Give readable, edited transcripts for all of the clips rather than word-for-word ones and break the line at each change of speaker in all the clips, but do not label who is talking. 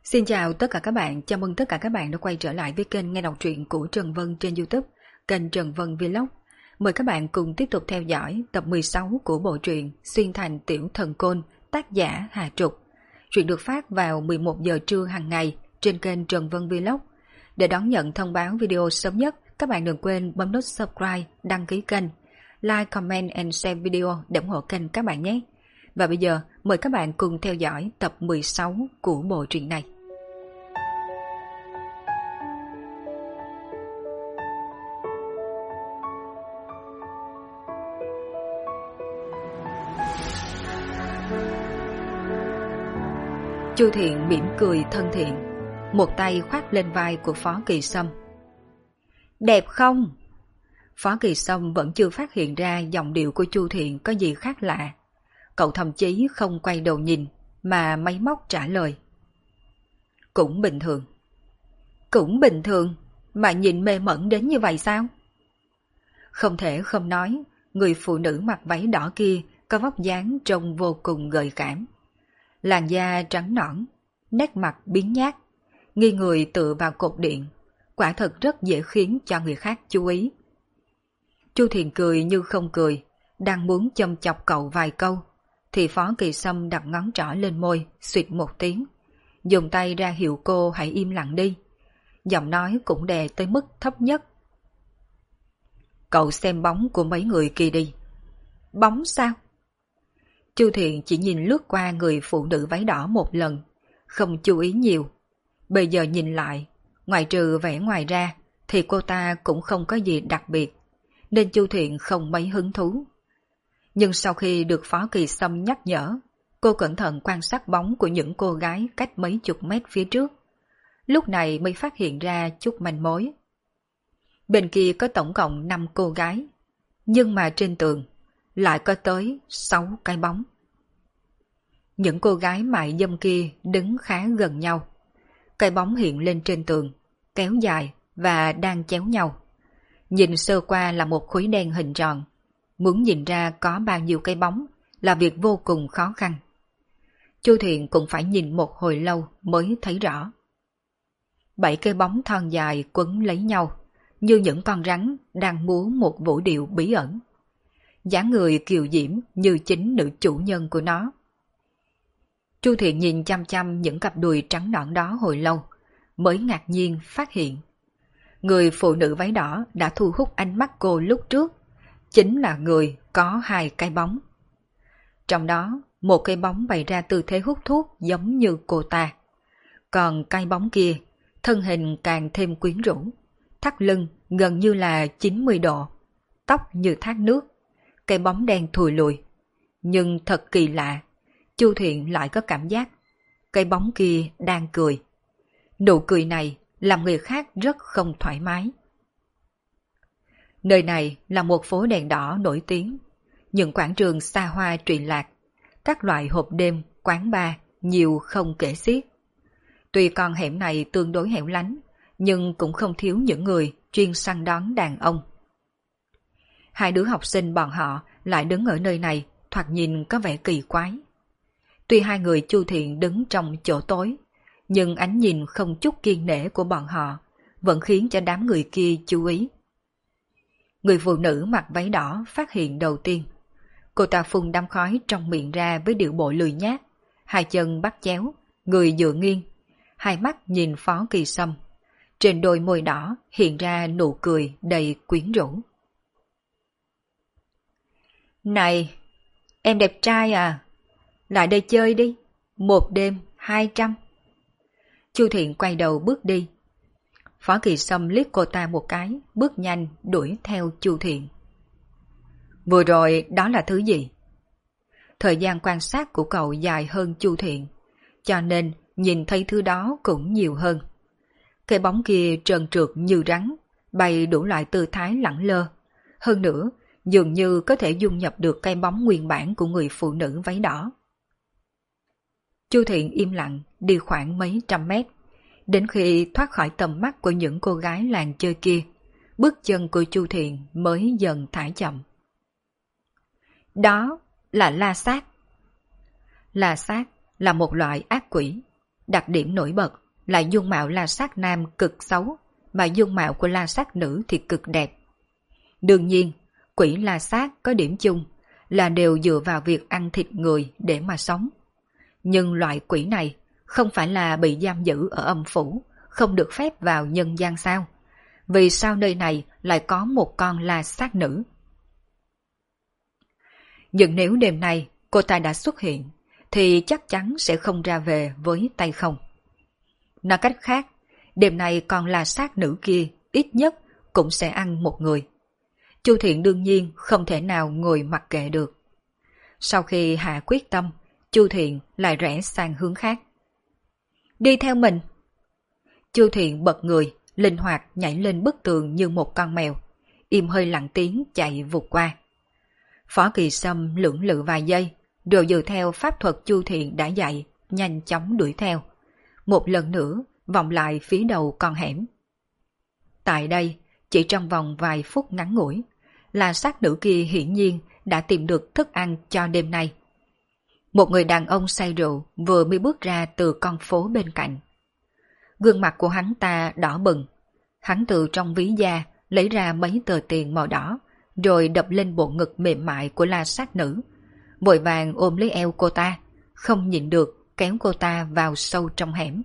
Xin chào tất cả các bạn, chào mừng tất cả các bạn đã quay trở lại với kênh nghe đọc truyện của Trần Vân trên YouTube, kênh Trần Vân Vlog. Mời các bạn cùng tiếp tục theo dõi tập 16 của bộ truyện Xuyên thành tiểu thần côn, tác giả Hà Trục. Truyện được phát vào 11 giờ trưa hàng ngày trên kênh Trần Vân Vlog. Để đón nhận thông báo video sớm nhất, các bạn đừng quên bấm nút subscribe, đăng ký kênh, like, comment and share video để ủng hộ kênh các bạn nhé. Và bây giờ, mời các bạn cùng theo dõi tập 16 của bộ truyện này. Chu Thiện mỉm cười thân thiện, một tay khoác lên vai của Phó Kỳ Sâm. Đẹp không? Phó Kỳ Sâm vẫn chưa phát hiện ra giọng điệu của Chu Thiện có gì khác lạ. Cậu thậm chí không quay đầu nhìn, mà máy móc trả lời. Cũng bình thường. Cũng bình thường, mà nhìn mê mẩn đến như vậy sao? Không thể không nói, người phụ nữ mặc váy đỏ kia có vóc dáng trông vô cùng gợi cảm. Làn da trắng nõn, nét mặt biến nhát, nghi người tựa vào cột điện, quả thật rất dễ khiến cho người khác chú ý. Chu Thiện cười như không cười, đang muốn châm chọc cậu vài câu, thì Phó Kỳ Sâm đặt ngón trỏ lên môi, xuyệt một tiếng, dùng tay ra hiệu cô hãy im lặng đi. Giọng nói cũng đè tới mức thấp nhất. Cậu xem bóng của mấy người kia đi. Bóng sao? Chu Thiện chỉ nhìn lướt qua người phụ nữ váy đỏ một lần, không chú ý nhiều. Bây giờ nhìn lại, ngoài trừ vẻ ngoài ra, thì cô ta cũng không có gì đặc biệt, nên Chu Thiện không mấy hứng thú. Nhưng sau khi được Phó Kỳ Sâm nhắc nhở, cô cẩn thận quan sát bóng của những cô gái cách mấy chục mét phía trước. Lúc này mới phát hiện ra chút manh mối. Bên kia có tổng cộng 5 cô gái, nhưng mà trên tường lại có tới 6 cái bóng. Những cô gái mại dâm kia đứng khá gần nhau. Cái bóng hiện lên trên tường, kéo dài và đang chéo nhau. Nhìn sơ qua là một khối đen hình tròn. Muốn nhìn ra có bao nhiêu cái bóng là việc vô cùng khó khăn. Chu Thiện cũng phải nhìn một hồi lâu mới thấy rõ. 7 cái bóng thon dài quấn lấy nhau, như những con rắn đang múa một vũ điệu bí ẩn. Dáng người kiều diễm như chính nữ chủ nhân của nó. Chu Thiện nhìn chăm chăm những cặp đùi trắng nõn đó hồi lâu, mới ngạc nhiên phát hiện. Người phụ nữ váy đỏ đã thu hút ánh mắt cô lúc trước, chính là người có 2 cái bóng. Trong đó, một cái bóng bày ra tư thế hút thuốc giống như cô ta. Còn cái bóng kia, thân hình càng thêm quyến rũ, thắt lưng gần như là 90 độ, tóc như thác nước, cái bóng đen thùi lùi. Nhưng thật kỳ lạ, Chu Thiện lại có cảm giác cái bóng kia đang cười. Nụ cười này làm người khác rất không thoải mái. Nơi này là một phố đèn đỏ nổi tiếng, những quảng trường xa hoa trụy lạc, các loại hộp đêm, quán bar nhiều không kể xiết. Tuy con hẻm này tương đối hẻo lánh, nhưng cũng không thiếu những người chuyên săn đón đàn ông. 2 đứa học sinh bọn họ lại đứng ở nơi này, thoạt nhìn có vẻ kỳ quái. Tuy 2 người Chu Thiện đứng trong chỗ tối, nhưng ánh nhìn không chút kiêng nể của bọn họ vẫn khiến cho đám người kia chú ý. Người phụ nữ mặc váy đỏ phát hiện đầu tiên. Cô ta phun đám khói trong miệng ra với điệu bộ lười nhác, 2 chân bắt chéo, người dựa nghiêng, 2 mắt nhìn Phó Kỳ Sâm. Trên đôi môi đỏ hiện ra nụ cười đầy quyến rũ. Này, em đẹp trai à? Lại đây chơi đi, 1 đêm 200. Chu Thiện quay đầu bước đi. Phó Kỳ Sâm liếc cô ta một cái, bước nhanh đuổi theo Chu Thiện. Vừa rồi đó là thứ gì? Thời gian quan sát của cậu dài hơn Chu Thiện, cho nên nhìn thấy thứ đó cũng nhiều hơn. Cái bóng kia trơn trượt như rắn, bay đủ loại tư thái lẳng lơ. Hơn nữa, dường như có thể dung nhập được cái bóng nguyên bản của người phụ nữ váy đỏ. Chu Thiện im lặng đi khoảng mấy trăm mét, đến khi thoát khỏi tầm mắt của những cô gái làng chơi kia, bước chân của Chu Thiện mới dần thả chậm. Đó là la sát. La sát là một loại ác quỷ, đặc điểm nổi bật là dung mạo la sát nam cực xấu, mà dung mạo của la sát nữ thì cực đẹp. Đương nhiên, quỷ la sát có điểm chung là đều dựa vào việc ăn thịt người để mà sống. Nhưng loại quỷ này không phải là bị giam giữ ở âm phủ, không được phép vào nhân gian sao? Vì sao nơi này lại có một con la sát nữ? Nhưng nếu đêm nay cô ta đã xuất hiện, thì chắc chắn sẽ không ra về với tay không. Nói cách khác, đêm nay con la sát nữ kia ít nhất cũng sẽ ăn một người. Chu Thiện đương nhiên không thể nào ngồi mặc kệ được. Sau khi hạ quyết tâm, Chu Thiện lại rẽ sang hướng khác. Đi theo mình. Chu Thiện bật người, linh hoạt nhảy lên bức tường như một con mèo, im hơi lặng tiếng chạy vụt qua. Phó Kỳ Sâm lưỡng lự vài giây, rồi dựa theo pháp thuật Chu Thiện đã dạy, nhanh chóng đuổi theo. Một lần nữa, vòng lại phía đầu con hẻm. Tại đây, chỉ trong vòng vài phút ngắn ngủi, la sát nữ kia hiển nhiên đã tìm được thức ăn cho đêm nay. Một người đàn ông say rượu vừa mới bước ra từ con phố bên cạnh. Gương mặt của hắn ta đỏ bừng. Hắn từ trong ví da lấy ra mấy tờ tiền màu đỏ, rồi đập lên bộ ngực mềm mại của la sát nữ. Vội vàng ôm lấy eo cô ta, không nhịn được kéo cô ta vào sâu trong hẻm.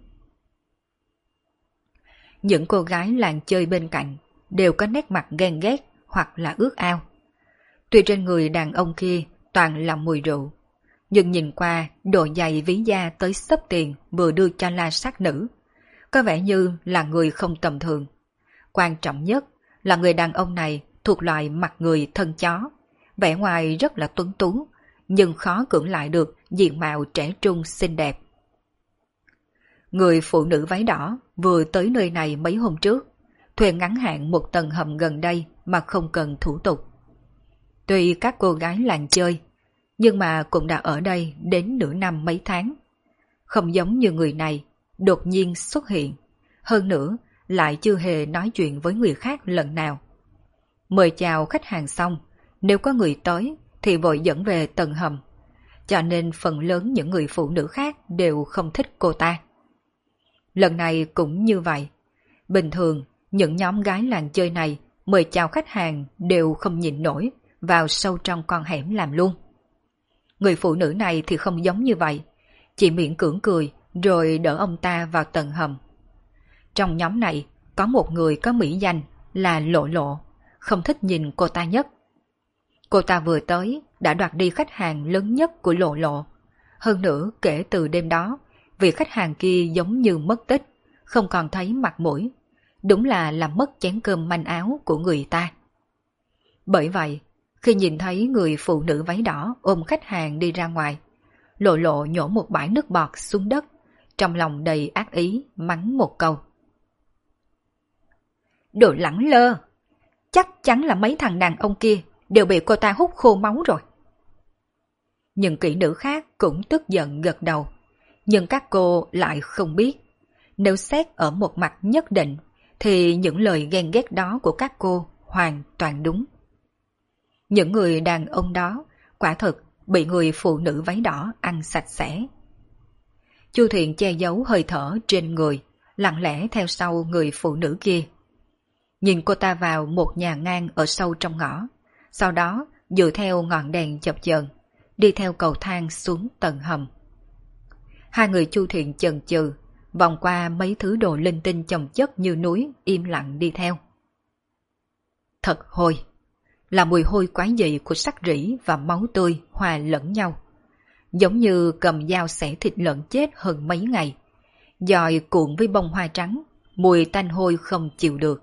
Những cô gái làng chơi bên cạnh đều có nét mặt ghen ghét hoặc là ước ao. Tuy trên người đàn ông kia toàn là mùi rượu, nhưng nhìn qua độ dày ví da tới xấp tiền vừa đưa cho la sát nữ, có vẻ như là người không tầm thường. Quan trọng nhất là người đàn ông này thuộc loại mặt người thân chó, vẻ ngoài rất là tuấn tú, nhưng khó cưỡng lại được diện mạo trẻ trung xinh đẹp. Người phụ nữ váy đỏ vừa tới nơi này mấy hôm trước, thuê ngắn hạn một tầng hầm gần đây mà không cần thủ tục. Tuy các cô gái làng chơi, nhưng mà cũng đã ở đây đến nửa năm mấy tháng. Không giống như người này đột nhiên xuất hiện, hơn nữa lại chưa hề nói chuyện với người khác lần nào. Mời chào khách hàng xong, nếu có người tới thì vội dẫn về tầng hầm, cho nên phần lớn những người phụ nữ khác đều không thích cô ta. Lần này cũng như vậy. Bình thường, những nhóm gái làng chơi này mời chào khách hàng đều không nhịn nổi, vào sâu trong con hẻm làm luôn. Người phụ nữ này thì không giống như vậy, chỉ miễn cưỡng cười rồi đỡ ông ta vào tầng hầm. Trong nhóm này có một người có mỹ danh là Lộ Lộ, không thích nhìn cô ta nhất. Cô ta vừa tới đã đoạt đi khách hàng lớn nhất của Lộ Lộ. Hơn nữa kể từ đêm đó, vị khách hàng kia giống như mất tích, không còn thấy mặt mũi. Đúng là làm mất chén cơm manh áo của người ta. Bởi vậy, khi nhìn thấy người phụ nữ váy đỏ ôm khách hàng đi ra ngoài, Lộ Lộ nhổ một bãi nước bọt xuống đất, trong lòng đầy ác ý mắng một câu. Đồ lẳng lơ! Chắc chắn là mấy thằng đàn ông kia đều bị cô ta hút khô máu rồi. Những kỹ nữ khác cũng tức giận gật đầu, nhưng các cô lại không biết. Nếu xét ở một mặt nhất định, thì những lời ghen ghét đó của các cô hoàn toàn đúng. Những người đàn ông đó quả thực bị người phụ nữ váy đỏ ăn sạch sẽ. Chu Thiện che giấu hơi thở trên người, lặng lẽ theo sau người phụ nữ kia. Nhìn cô ta vào một nhà ngang ở sâu trong ngõ, sau đó dựa theo ngọn đèn chập chờn, đi theo cầu thang xuống tầng hầm. Hai người Chu Thiện chần chừ, vòng qua mấy thứ đồ linh tinh chồng chất như núi, im lặng đi theo. Thật hôi, là mùi hôi quái dị của xác rỉ và máu tươi hòa lẫn nhau, giống như cầm dao xẻ thịt lợn chết hơn mấy ngày, dòi cuộn với bông hoa trắng, mùi tanh hôi không chịu được.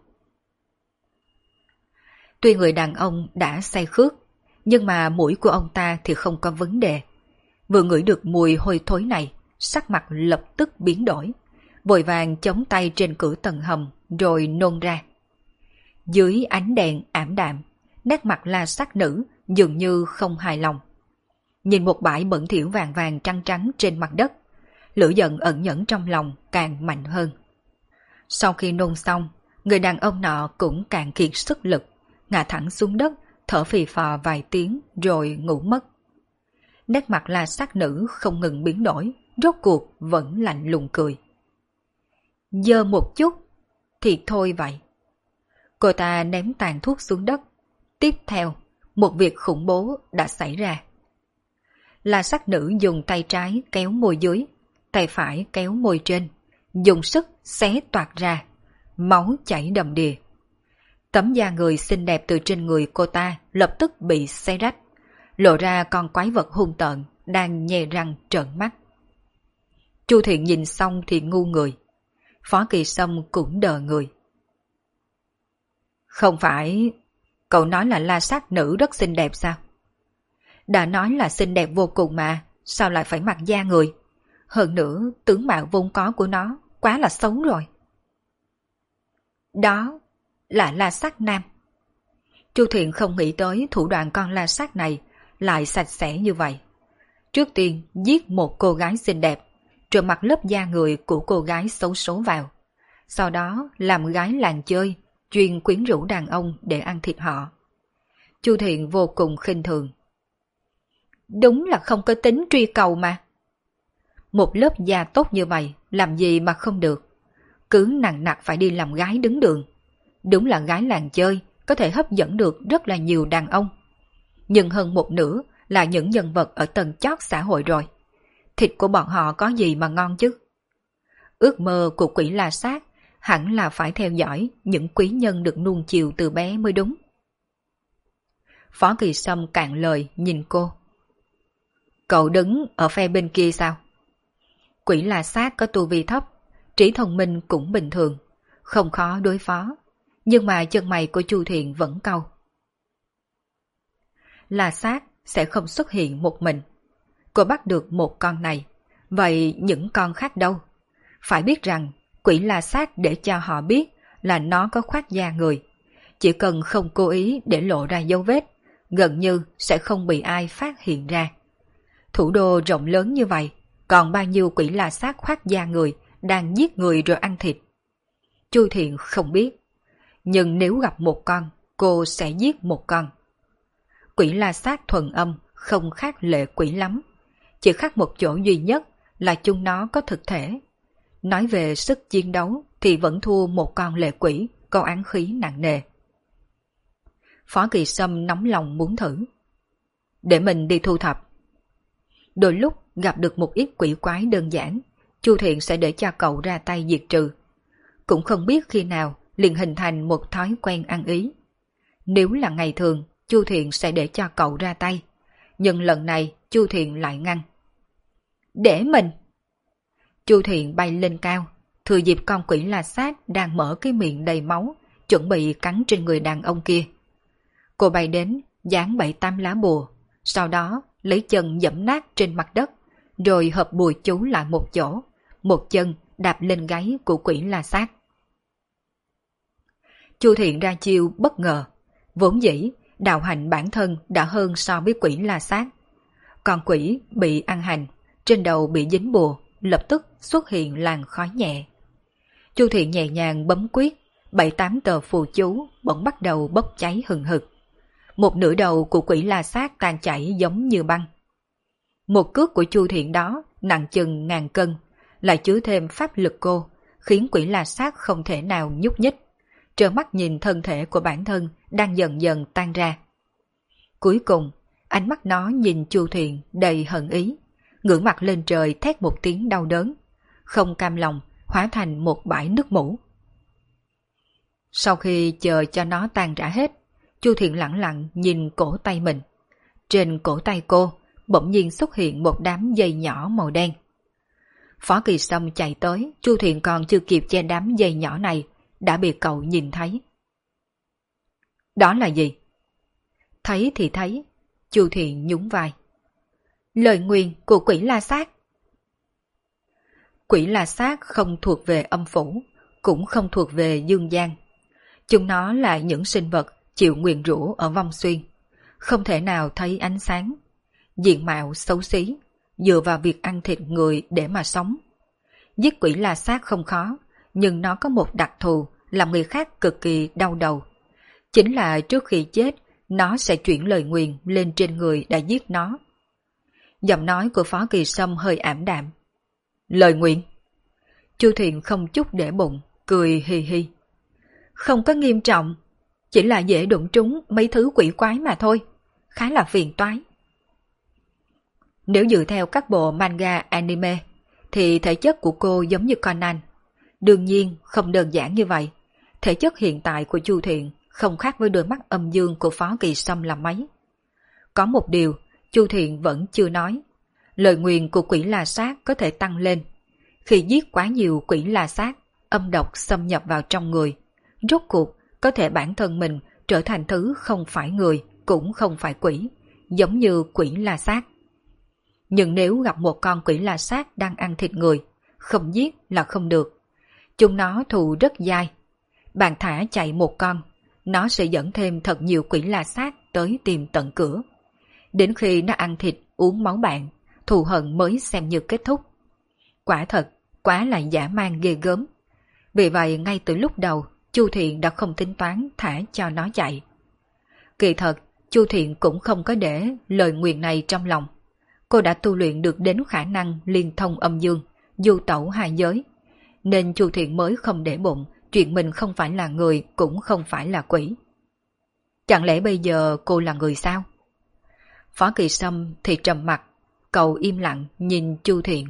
Tuy người đàn ông đã say khước, nhưng mà mũi của ông ta thì không có vấn đề. Vừa ngửi được mùi hôi thối này, sắc mặt lập tức biến đổi, vội vàng chống tay trên cửa tầng hầm rồi nôn ra. Dưới ánh đèn ảm đạm, nét mặt la sát nữ dường như không hài lòng. Nhìn một bãi bẩn thỉu vàng vàng trắng trắng trên mặt đất, lửa giận ẩn nhẫn trong lòng càng mạnh hơn. Sau khi nôn xong, người đàn ông nọ cũng càng kiệt sức lực, ngã thẳng xuống đất, thở phì phò vài tiếng rồi ngủ mất. Nét mặt la sát nữ không ngừng biến đổi, rốt cuộc vẫn lạnh lùng cười. Giờ một chút thì thôi vậy. Cô ta ném tàn thuốc xuống đất. Tiếp theo, một việc khủng bố đã xảy ra. La sát nữ dùng tay trái kéo môi dưới, tay phải kéo môi trên, dùng sức xé toạc ra, máu chảy đầm đìa. Tấm da người xinh đẹp từ trên người cô ta lập tức bị xé rách, lộ ra con quái vật hung tợn đang nhe răng trợn mắt. Chu Thiện nhìn xong thì ngu người. Phó Kỳ Sâm cũng đờ người. Không phải cậu nói là la sát nữ rất xinh đẹp sao? Đã nói là xinh đẹp vô cùng mà, sao lại phải mặc da người? Hơn nữa, tướng mạo vốn có của nó quá là xấu rồi. Đó là la sát nam. Chu Thiện không nghĩ tới thủ đoạn con la sát này lại sạch sẽ như vậy. Trước tiên giết một cô gái xinh đẹp, rồi mặc lớp da người của cô gái xấu số vào. Sau đó làm gái làng chơi, chuyên quyến rũ đàn ông để ăn thịt họ. Chu Thiện vô cùng khinh thường. Đúng là không có tính truy cầu mà. Một lớp da tốt như vậy, làm gì mà không được. Cứ nặng nặc phải đi làm gái đứng đường. Đúng là gái làng chơi, có thể hấp dẫn được rất là nhiều đàn ông. Nhưng hơn một nửa là những nhân vật ở tầng chót xã hội rồi. Thịt của bọn họ có gì mà ngon chứ? Ước mơ của quỷ la sát hẳn là phải theo dõi những quý nhân được nuông chiều từ bé mới đúng. Phó Kỳ Sâm cạn lời nhìn cô. Cậu đứng ở phe bên kia sao? Quỷ la sát có tu vi thấp, trí thông minh cũng bình thường, không khó đối phó. Nhưng mà chân mày của Chu Thiện vẫn cau. La sát sẽ không xuất hiện một mình. Cô bắt được một con này, vậy những con khác đâu? Phải biết rằng quỷ la sát để cho họ biết là nó có khoác da người. Chỉ cần không cố ý để lộ ra dấu vết, gần như sẽ không bị ai phát hiện ra. Thủ đô rộng lớn như vậy, còn bao nhiêu quỷ la sát khoác da người đang giết người rồi ăn thịt? Chu Thiện không biết, nhưng nếu gặp một con, cô sẽ giết một con. Quỷ la sát thuần âm không khác lệ quỷ lắm, chỉ khác một chỗ duy nhất là chúng nó có thực thể. Nói về sức chiến đấu thì vẫn thua một con lệ quỷ có oán khí nặng nề. Phó Kỳ Sâm nóng lòng muốn thử. Để mình đi thu thập. Đôi lúc gặp được một ít quỷ quái đơn giản, Chu Thiện sẽ để cho cậu ra tay diệt trừ. Cũng không biết khi nào liền hình thành một thói quen ăn ý. Nếu là ngày thường, Chu Thiện sẽ để cho cậu ra tay. Nhưng lần này Chu Thiện lại ngăn. Để mình! Chu Thiện bay lên cao, thừa dịp con quỷ la sát đang mở cái miệng đầy máu, chuẩn bị cắn trên người đàn ông kia. Cô bay đến, dán 7-8 lá bùa, sau đó lấy chân giẫm nát trên mặt đất, rồi hợp bùa chú lại một chỗ, một chân đạp lên gáy của quỷ la sát. Chu Thiện ra chiêu bất ngờ, vốn dĩ đạo hạnh bản thân đã hơn so với quỷ la sát. Còn quỷ bị ăn hành, trên đầu bị dính bùa, lập tức xuất hiện làn khói nhẹ. Chu Thiện nhẹ nhàng bấm quyết, 7-8 tờ phù chú bỗng bắt đầu bốc cháy hừng hực. Một nửa đầu của quỷ la sát tan chảy giống như băng. Một cước của Chu Thiện đó nặng chừng 1000 cân, lại chứa thêm pháp lực cô, khiến quỷ la sát không thể nào nhúc nhích, trơ mắt nhìn thân thể của bản thân đang dần dần tan ra. Cuối cùng, ánh mắt nó nhìn Chu Thiện đầy hận ý, ngửa mặt lên trời thét một tiếng đau đớn, không cam lòng hóa thành một bãi nước mủ. Sau khi chờ cho nó tan rã hết, Chu Thiện lặng lặng nhìn cổ tay mình. Trên cổ tay cô bỗng nhiên xuất hiện một đám dây nhỏ màu đen. Phó Kỳ Sâm chạy tới, Chu Thiện còn chưa kịp che đám dây nhỏ này, đã bị cậu nhìn thấy. Đó là gì? Thấy thì thấy, Chu Thiện nhún vai. Lời nguyền của quỷ la sát. Quỷ la sát không thuộc về âm phủ, cũng không thuộc về dương gian. Chúng nó là những sinh vật chịu nguyền rủa ở vong xuyên, không thể nào thấy ánh sáng, diện mạo xấu xí, dựa vào việc ăn thịt người để mà sống. Giết quỷ la sát không khó, nhưng nó có một đặc thù làm người khác cực kỳ đau đầu. Chính là trước khi chết, nó sẽ chuyển lời nguyền lên trên người đã giết nó. Giọng nói của Phó Kỳ Sâm hơi ảm đạm. Lời nguyện. Chu Thiện không chút để bụng, cười hì hì. Không có nghiêm trọng, chỉ là dễ đụng trúng mấy thứ quỷ quái mà thôi, khá là phiền toái. Nếu dựa theo các bộ manga anime, thì thể chất của cô giống như Conan. Đương nhiên không đơn giản như vậy. Thể chất hiện tại của Chu Thiện không khác với đôi mắt âm dương của Phó Kỳ Sâm là mấy. Có một điều, Chu Thiện vẫn chưa nói. Lời nguyền của quỷ la sát có thể tăng lên. Khi giết quá nhiều quỷ la sát, âm độc xâm nhập vào trong người. Rốt cuộc, có thể bản thân mình trở thành thứ không phải người, cũng không phải quỷ, giống như quỷ la sát. Nhưng nếu gặp một con quỷ la sát đang ăn thịt người, không giết là không được. Chúng nó thù rất dai. Bạn thả chạy một con, nó sẽ dẫn thêm thật nhiều quỷ la sát tới tìm tận cửa. Đến khi nó ăn thịt, uống máu bạn, thù hận mới xem như kết thúc. Quả thật, quá là dã man ghê gớm. Vì vậy ngay từ lúc đầu, Chu Thiện đã không tính toán thả cho nó chạy. Kỳ thật, Chu Thiện cũng không có để lời nguyền này trong lòng. Cô đã tu luyện được đến khả năng liên thông âm dương, du tẩu hai giới. Nên Chu Thiện mới không để bụng chuyện mình không phải là người cũng không phải là quỷ. Chẳng lẽ bây giờ cô là người sao? Phó Kỳ Sâm thì trầm mặt, cậu im lặng nhìn Chu Thiện.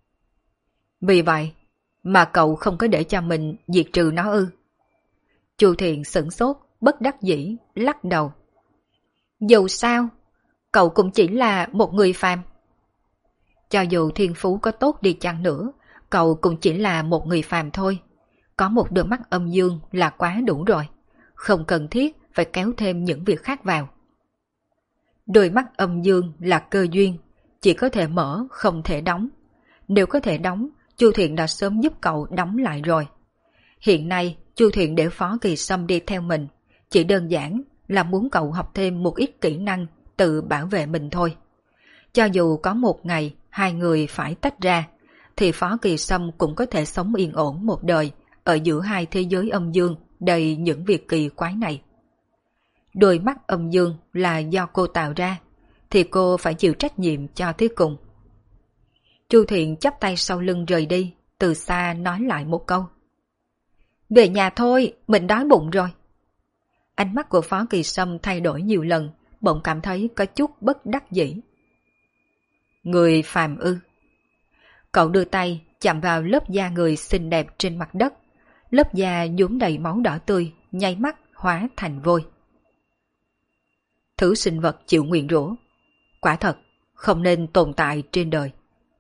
Vì vậy mà cậu không có để cho mình diệt trừ nó ư? Chu Thiện sửng sốt, bất đắc dĩ, lắc đầu. Dù sao, cậu cũng chỉ là một người phàm. Cho dù thiên phú có tốt đi chăng nữa, cậu cũng chỉ là một người phàm thôi. Có một đôi mắt âm dương là quá đủ rồi. Không cần thiết phải kéo thêm những việc khác vào. Đôi mắt âm dương là cơ duyên, chỉ có thể mở, không thể đóng. Nếu có thể đóng, Chu Thiện đã sớm giúp cậu đóng lại rồi. Hiện nay, Chu Thiện để Phó Kỳ Sâm đi theo mình, chỉ đơn giản là muốn cậu học thêm một ít kỹ năng tự bảo vệ mình thôi. Cho dù có một ngày hai người phải tách ra, thì Phó Kỳ Sâm cũng có thể sống yên ổn một đời ở giữa hai thế giới âm dương đầy những việc kỳ quái này. Đôi mắt âm dương là do cô tạo ra, thì cô phải chịu trách nhiệm cho tới cùng. Chu Thiện chắp tay sau lưng rời đi, từ xa nói lại một câu. Về nhà thôi, mình đói bụng rồi. Ánh mắt của Phó Kỳ Sâm thay đổi nhiều lần, bỗng cảm thấy có chút bất đắc dĩ. Người phàm ư? Cậu đưa tay chạm vào lớp da người xinh đẹp trên mặt đất. Lớp da nhuốm đầy máu đỏ tươi, nháy mắt hóa thành vôi. Thứ sinh vật chịu nguyền rủa, quả thật không nên tồn tại trên đời.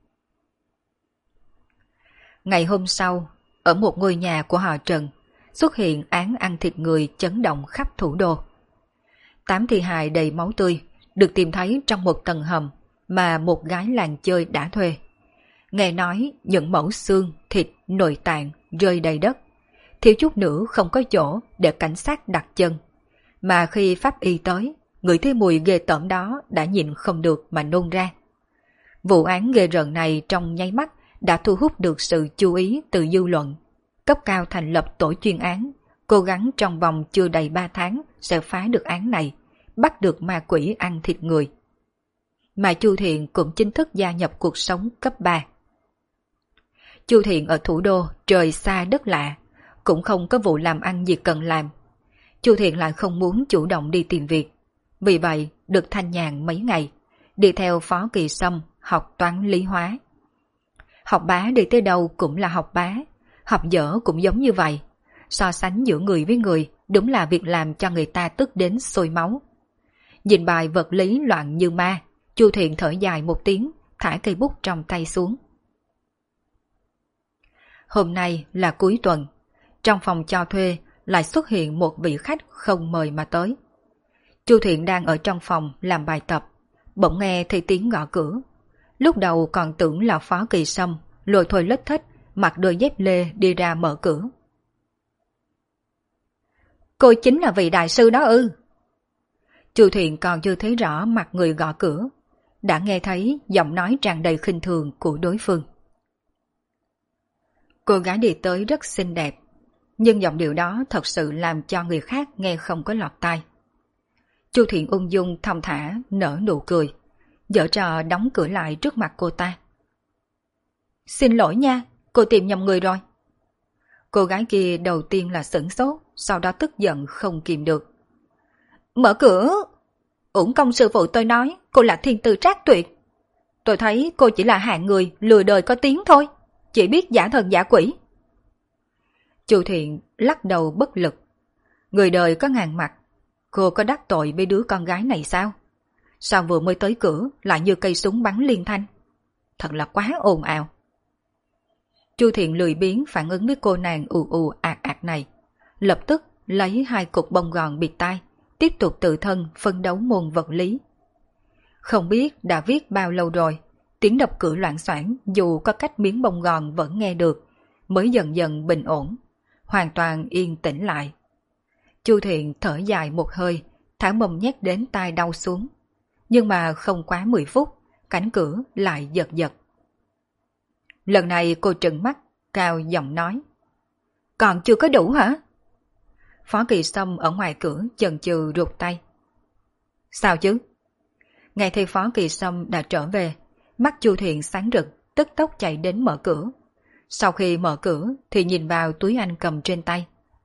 Ngày hôm sau, ở một ngôi nhà của họ Trần, xuất hiện án ăn thịt người chấn động khắp thủ đô. 8 thi hài đầy máu tươi được tìm thấy trong một tầng hầm mà một gái làng chơi đã thuê. Nghe nói những mẫu xương, thịt, nội tạng rơi đầy đất, thiếu chút nữa không có chỗ để cảnh sát đặt chân. Mà khi pháp y tới, ngửi thấy mùi ghê tởm đó đã nhịn không được mà nôn ra. Vụ án ghê rợn này trong nháy mắt đã thu hút được sự chú ý từ dư luận. Cấp cao thành lập tổ chuyên án, cố gắng trong vòng chưa đầy 3 tháng sẽ phá được án này, bắt được ma quỷ ăn thịt người. Mà Chu Thiện cũng chính thức gia nhập cuộc sống cấp 3. Chu Thiện ở thủ đô trời xa đất lạ, cũng không có vụ làm ăn gì cần làm. Chu Thiện lại không muốn chủ động đi tìm việc, vì vậy được thanh nhàn mấy ngày, đi theo Phó Kỳ Sâm học toán lý hóa. Học bá đi tới đâu cũng là học bá, học dở cũng giống như vậy. So sánh giữa người với người đúng là việc làm cho người ta tức đến sôi máu. Nhìn bài vật lý loạn như ma, Chu Thiện thở dài một tiếng, thả cây bút trong tay xuống. Hôm nay là cuối tuần, trong phòng cho thuê lại xuất hiện một vị khách không mời mà tới. Chu Thiện đang ở trong phòng làm bài tập, bỗng nghe thấy tiếng gõ cửa. Lúc đầu còn tưởng là Phó Kỳ Sâm, lôi thôi lết thết, mặc đôi dép lê đi ra mở cửa. Cô chính là vị đại sư đó ư? Chu Thiện còn chưa thấy rõ mặt người gõ cửa, đã nghe thấy giọng nói tràn đầy khinh thường của đối phương. Cô gái đi tới rất xinh đẹp, nhưng giọng điệu đó thật sự làm cho người khác nghe không có lọt tai. Chu Thiện ung dung thong thả nở nụ cười, giở trò đóng cửa lại trước mặt cô ta. Xin lỗi nha, cô tìm nhầm người rồi. Cô gái kia đầu tiên là sửng sốt, sau đó tức giận không kìm được. Mở cửa! Uổng công sư phụ tôi nói cô là thiên tư trác tuyệt. Tôi thấy cô chỉ là hạng người lừa đời có tiếng thôi, chỉ biết giả thần giả quỷ. Chu Thiện lắc đầu bất lực. Người đời có ngàn mặt, cô có đắc tội với đứa con gái này sao? Sao vừa mới tới cửa lại như cây súng bắn liên thanh? Thật là quá ồn ào. Chu Thiện lười biếng phản ứng với cô nàng ù ù ạt ạt này, lập tức lấy 2 cục bông gòn bịt tai, tiếp tục tự thân phân đấu môn vật lý. Không biết đã viết bao lâu rồi, tiếng đập cửa loạn xoảng dù có cách miếng bông gòn vẫn nghe được, mới dần dần bình ổn, hoàn toàn yên tĩnh lại. Chu Thiện thở dài một hơi, thả mông nhét đến tai đau xuống. Nhưng mà không quá 10 phút, cánh cửa lại giật giật. Lần này cô trừng mắt, cao giọng nói. Còn chưa có đủ hả? Phó Kỳ Sâm ở ngoài cửa chần chừ rụt tay. Sao chứ? Nghe thấy Phó Kỳ Sâm đã trở về, mắt Chu Thiện sáng rực, tức tốc chạy đến mở cửa. Sau khi mở cửa thì nhìn vào túi anh cầm trên tay.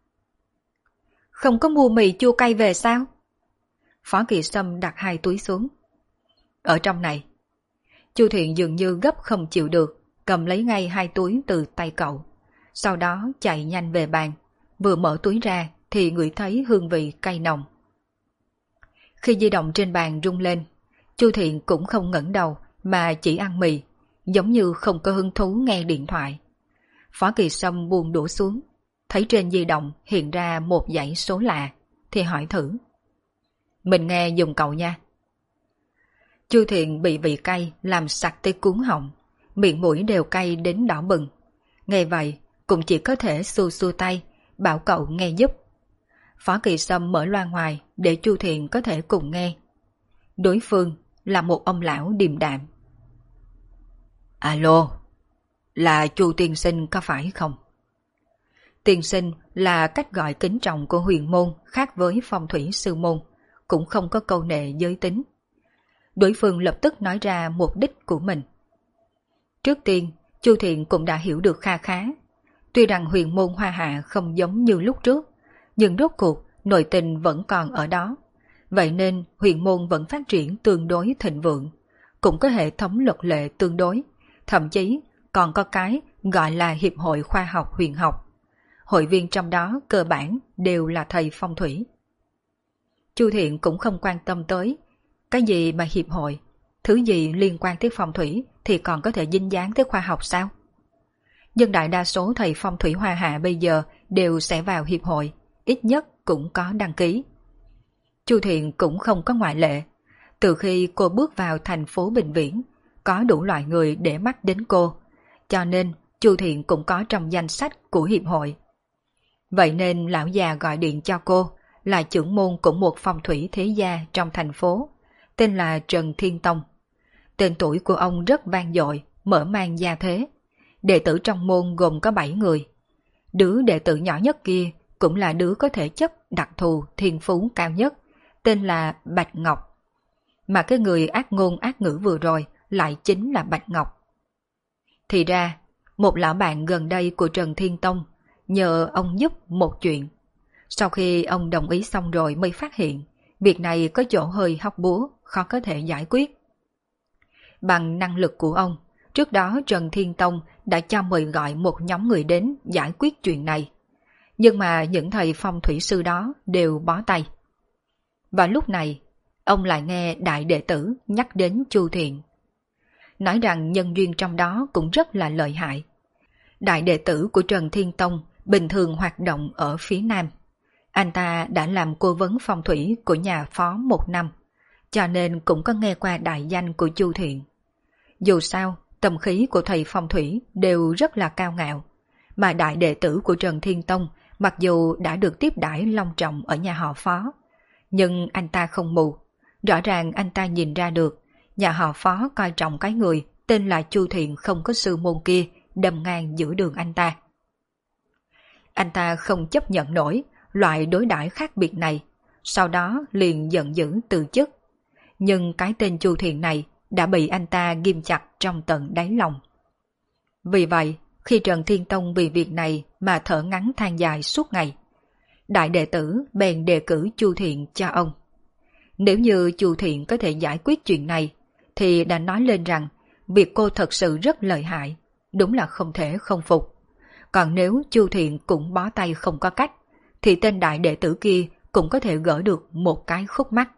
Không có mua mì chua cay về sao? Phó Kỳ Sâm đặt 2 túi xuống. Ở trong này. Chu Thiện dường như gấp không chịu được, cầm lấy ngay 2 túi từ tay cậu. Sau đó chạy nhanh về bàn, vừa mở túi ra thì ngửi thấy hương vị cay nồng. Khi di động trên bàn rung lên, Chu Thiện cũng không ngẩng đầu mà chỉ ăn mì, giống như không có hứng thú nghe điện thoại. Phó Kỳ Sâm buông đũa xuống, thấy trên di động hiện ra một dãy số lạ, thì hỏi thử. Mình nghe dùng cậu nha. Chu Thiện bị vị cay làm sặc tới cuốn họng, miệng mũi đều cay đến đỏ bừng. Nghe vậy cũng chỉ có thể xua xua tay, bảo cậu nghe giúp. Phó Kỳ Sâm mở loa ngoài để Chu Thiện có thể cùng nghe. Đối phương là một ông lão điềm đạm. Alo, là Chu tiên sinh có phải không? Tiên sinh là cách gọi kính trọng của huyền môn, khác với phong thủy sư môn, cũng không có câu nệ giới tính. Đối phương lập tức nói ra mục đích của mình. Trước tiên, Chu Thiện cũng đã hiểu được kha khá. Tuy rằng huyền môn Hoa Hạ không giống như lúc trước, nhưng rốt cuộc nội tình vẫn còn ở đó. Vậy nên huyền môn vẫn phát triển tương đối thịnh vượng, cũng có hệ thống luật lệ tương đối, thậm chí còn có cái gọi là Hiệp hội Khoa học Huyền học. Hội viên trong đó cơ bản đều là thầy phong thủy. Chu Thiện cũng không quan tâm tới cái gì mà hiệp hội, thứ gì liên quan tới phong thủy thì còn có thể dính dáng tới khoa học sao? Nhưng đại đa số thầy phong thủy Hoa Hạ bây giờ đều sẽ vào hiệp hội, ít nhất cũng có đăng ký. Chu Thiện cũng không có ngoại lệ. Từ khi cô bước vào thành phố Bình Viễn, có đủ loại người để mắt đến cô, cho nên Chu Thiện cũng có trong danh sách của hiệp hội. Vậy nên lão già gọi điện cho cô là trưởng môn của một phong thủy thế gia trong thành phố, tên là Trần Thiên Tông. Tên tuổi của ông rất vang dội, mở mang gia thế. Đệ tử trong môn gồm có 7 người. Đứa đệ tử nhỏ nhất kia cũng là đứa có thể chất đặc thù thiên phú cao nhất, tên là Bạch Ngọc. Mà cái người ác ngôn ác ngữ vừa rồi lại chính là Bạch Ngọc. Thì ra, một lão bạn gần đây của Trần Thiên Tông nhờ ông giúp một chuyện. Sau khi ông đồng ý xong rồi mới phát hiện việc này có chỗ hơi hóc búa, khó có thể giải quyết. Bằng năng lực của ông, trước đó Trần Thiên Tông đã cho mời gọi một nhóm người đến giải quyết chuyện này. Nhưng mà những thầy phong thủy sư đó đều bó tay. Và lúc này, ông lại nghe đại đệ tử nhắc đến Chu Thiện. Nói rằng nhân duyên trong đó cũng rất là lợi hại. Đại đệ tử của Trần Thiên Tông bình thường hoạt động ở phía Nam. Anh ta đã làm cố vấn phong thủy của nhà phó 1 năm, cho nên cũng có nghe qua đại danh của Chu Thiện. Dù sao, tâm khí của thầy phong thủy đều rất là cao ngạo, mà đại đệ tử của Trần Thiên Tông mặc dù đã được tiếp đãi long trọng ở nhà họ phó, nhưng anh ta không mù. Rõ ràng anh ta nhìn ra được, nhà họ phó coi trọng cái người tên là Chu Thiện không có sư môn kia đâm ngang giữa đường anh ta. Anh ta không chấp nhận nổi loại đối đãi khác biệt này, sau đó liền giận dữ từ chức. Nhưng cái tên Chu Thiện này đã bị anh ta ghim chặt trong tận đáy lòng. Vì vậy, khi Trần Thiên Tông vì việc này mà thở ngắn than dài suốt ngày, đại đệ tử bèn đề cử Chu Thiện cho ông. Nếu như Chu Thiện có thể giải quyết chuyện này, thì đã nói lên rằng việc cô thật sự rất lợi hại, đúng là không thể không phục. Còn nếu Chu Thiện cũng bó tay không có cách, thì tên đại đệ tử kia cũng có thể gỡ được một cái khúc mắc.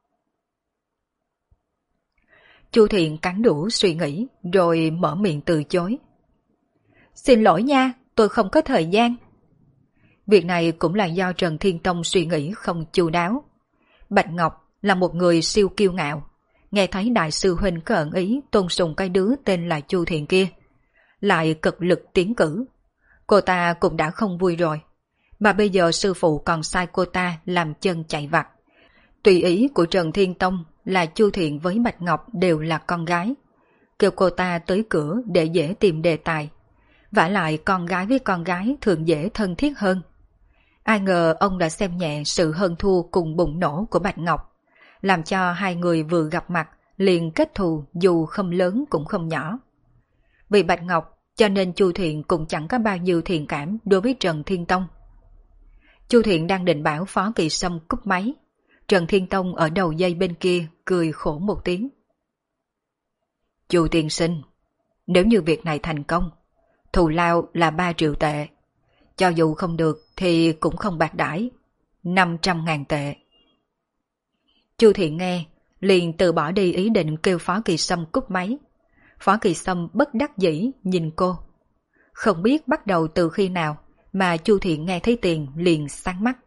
Chu Thiện cắn đũa suy nghĩ, rồi mở miệng từ chối. Xin lỗi nha, tôi không có thời gian. Việc này cũng là do Trần Thiên Tông suy nghĩ không chu đáo. Bạch Ngọc là một người siêu kiêu ngạo, nghe thấy đại sư huynh có ẩn ý tôn sùng cái đứa tên là Chu Thiện kia, lại cực lực tiến cử. Cô ta cũng đã không vui rồi, mà bây giờ sư phụ còn sai cô ta làm chân chạy vặt. Tùy ý của Trần Thiên Tông là Chu Thiện với Bạch Ngọc đều là con gái, kêu cô ta tới cửa để dễ tìm đề tài. Vả lại con gái với con gái thường dễ thân thiết hơn. Ai ngờ ông đã xem nhẹ sự hơn thua cùng bùng nổ của Bạch Ngọc, làm cho hai người vừa gặp mặt liền kết thù dù không lớn cũng không nhỏ. Vì Bạch Ngọc cho nên Chu Thiện cũng chẳng có bao nhiêu thiện cảm đối với Trần Thiên Tông. Chu Thiện đang định bảo Phó Kỳ Sâm cúp máy, Trần Thiên Tông ở đầu dây bên kia cười khổ một tiếng. Chu tiên sinh, nếu như việc này thành công, thù lao là 3 triệu tệ. Cho dù không được thì cũng không bạc đãi, 500.000 tệ. Chu Thiện nghe, liền từ bỏ đi ý định kêu Phó Kỳ Sâm cúp máy. Phó Kỳ Sâm bất đắc dĩ nhìn cô. Không biết bắt đầu từ khi nào mà Chu Thiện nghe thấy tiền liền sáng mắt.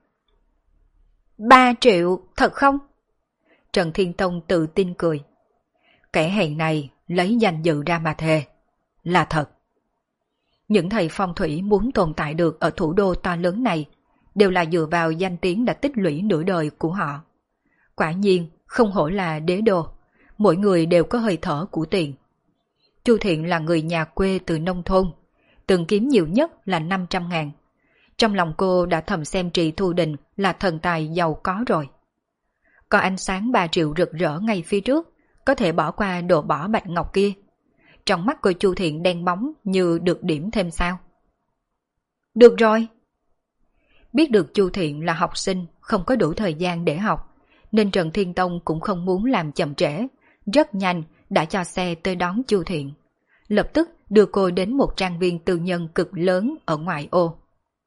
3 triệu, thật không? Trần Thiên Tông tự tin cười. Kẻ hèn này lấy danh dự ra mà thề. Là thật. Những thầy phong thủy muốn tồn tại được ở thủ đô to lớn này đều là dựa vào danh tiếng đã tích lũy nửa đời của họ. Quả nhiên, không hổ là đế đô, mỗi người đều có hơi thở của tiền. Chu Thiện là người nhà quê từ nông thôn, từng kiếm nhiều nhất là 500.000. Trong lòng cô đã thầm xem Trì Thu Đình là thần tài giàu có rồi. Có ánh sáng 3 triệu rực rỡ ngay phía trước, có thể bỏ qua đồ bỏ Bạch Ngọc kia. Trong mắt cô Chu Thiện đen bóng như được điểm thêm sao. Được rồi. Biết được Chu Thiện là học sinh không có đủ thời gian để học, nên Trần Thiên Tông cũng không muốn làm chậm trễ, rất nhanh đã cho xe tới đón Chu Thiện. Lập tức đưa cô đến một trang viên tư nhân cực lớn ở ngoại ô.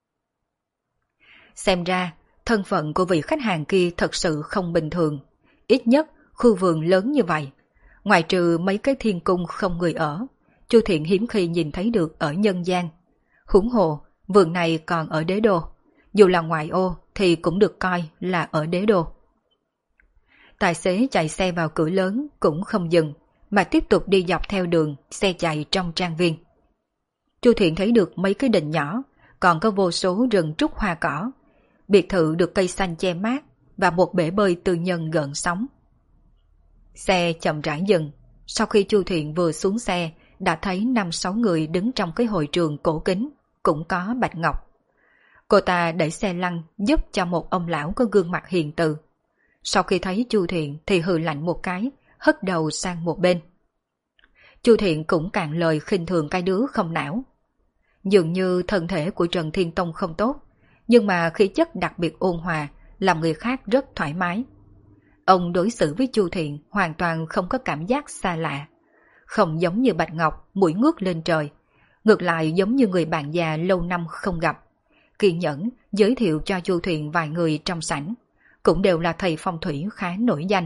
Xem ra, thân phận của vị khách hàng kia thật sự không bình thường. Ít nhất, khu vườn lớn như vậy, ngoài trừ mấy cái thiên cung không người ở, Chu Thiện hiếm khi nhìn thấy được ở nhân gian. Huống hồ, vườn này còn ở đế đô, dù là ngoại ô thì cũng được coi là ở đế đô. Tài xế chạy xe vào cửa lớn cũng không dừng, mà tiếp tục đi dọc theo đường xe chạy trong trang viên. Chu Thiện thấy được mấy cái đình nhỏ, còn có vô số rừng trúc hoa cỏ, biệt thự được cây xanh che mát và một bể bơi tư nhân gợn sóng. Xe chậm rãi dừng, sau khi Chu Thiện vừa xuống xe đã thấy 5-6 người đứng trong cái hội trường cổ kính, cũng có Bạch Ngọc. Cô ta đẩy xe lăn giúp cho một ông lão có gương mặt hiền từ. Sau khi thấy Chu Thiện thì hừ lạnh một cái, hất đầu sang một bên. Chu Thiện cũng cạn lời khinh thường cái đứa không não. Dường như thân thể của Trần Thiên Tông không tốt, nhưng mà khí chất đặc biệt ôn hòa, làm người khác rất thoải mái. Ông đối xử với Chu Thiện hoàn toàn không có cảm giác xa lạ. Không giống như Bạch Ngọc mũi ngước lên trời, ngược lại giống như người bạn già lâu năm không gặp. Kiên nhẫn giới thiệu cho Chu Thiện vài người trong sảnh, cũng đều là thầy phong thủy khá nổi danh.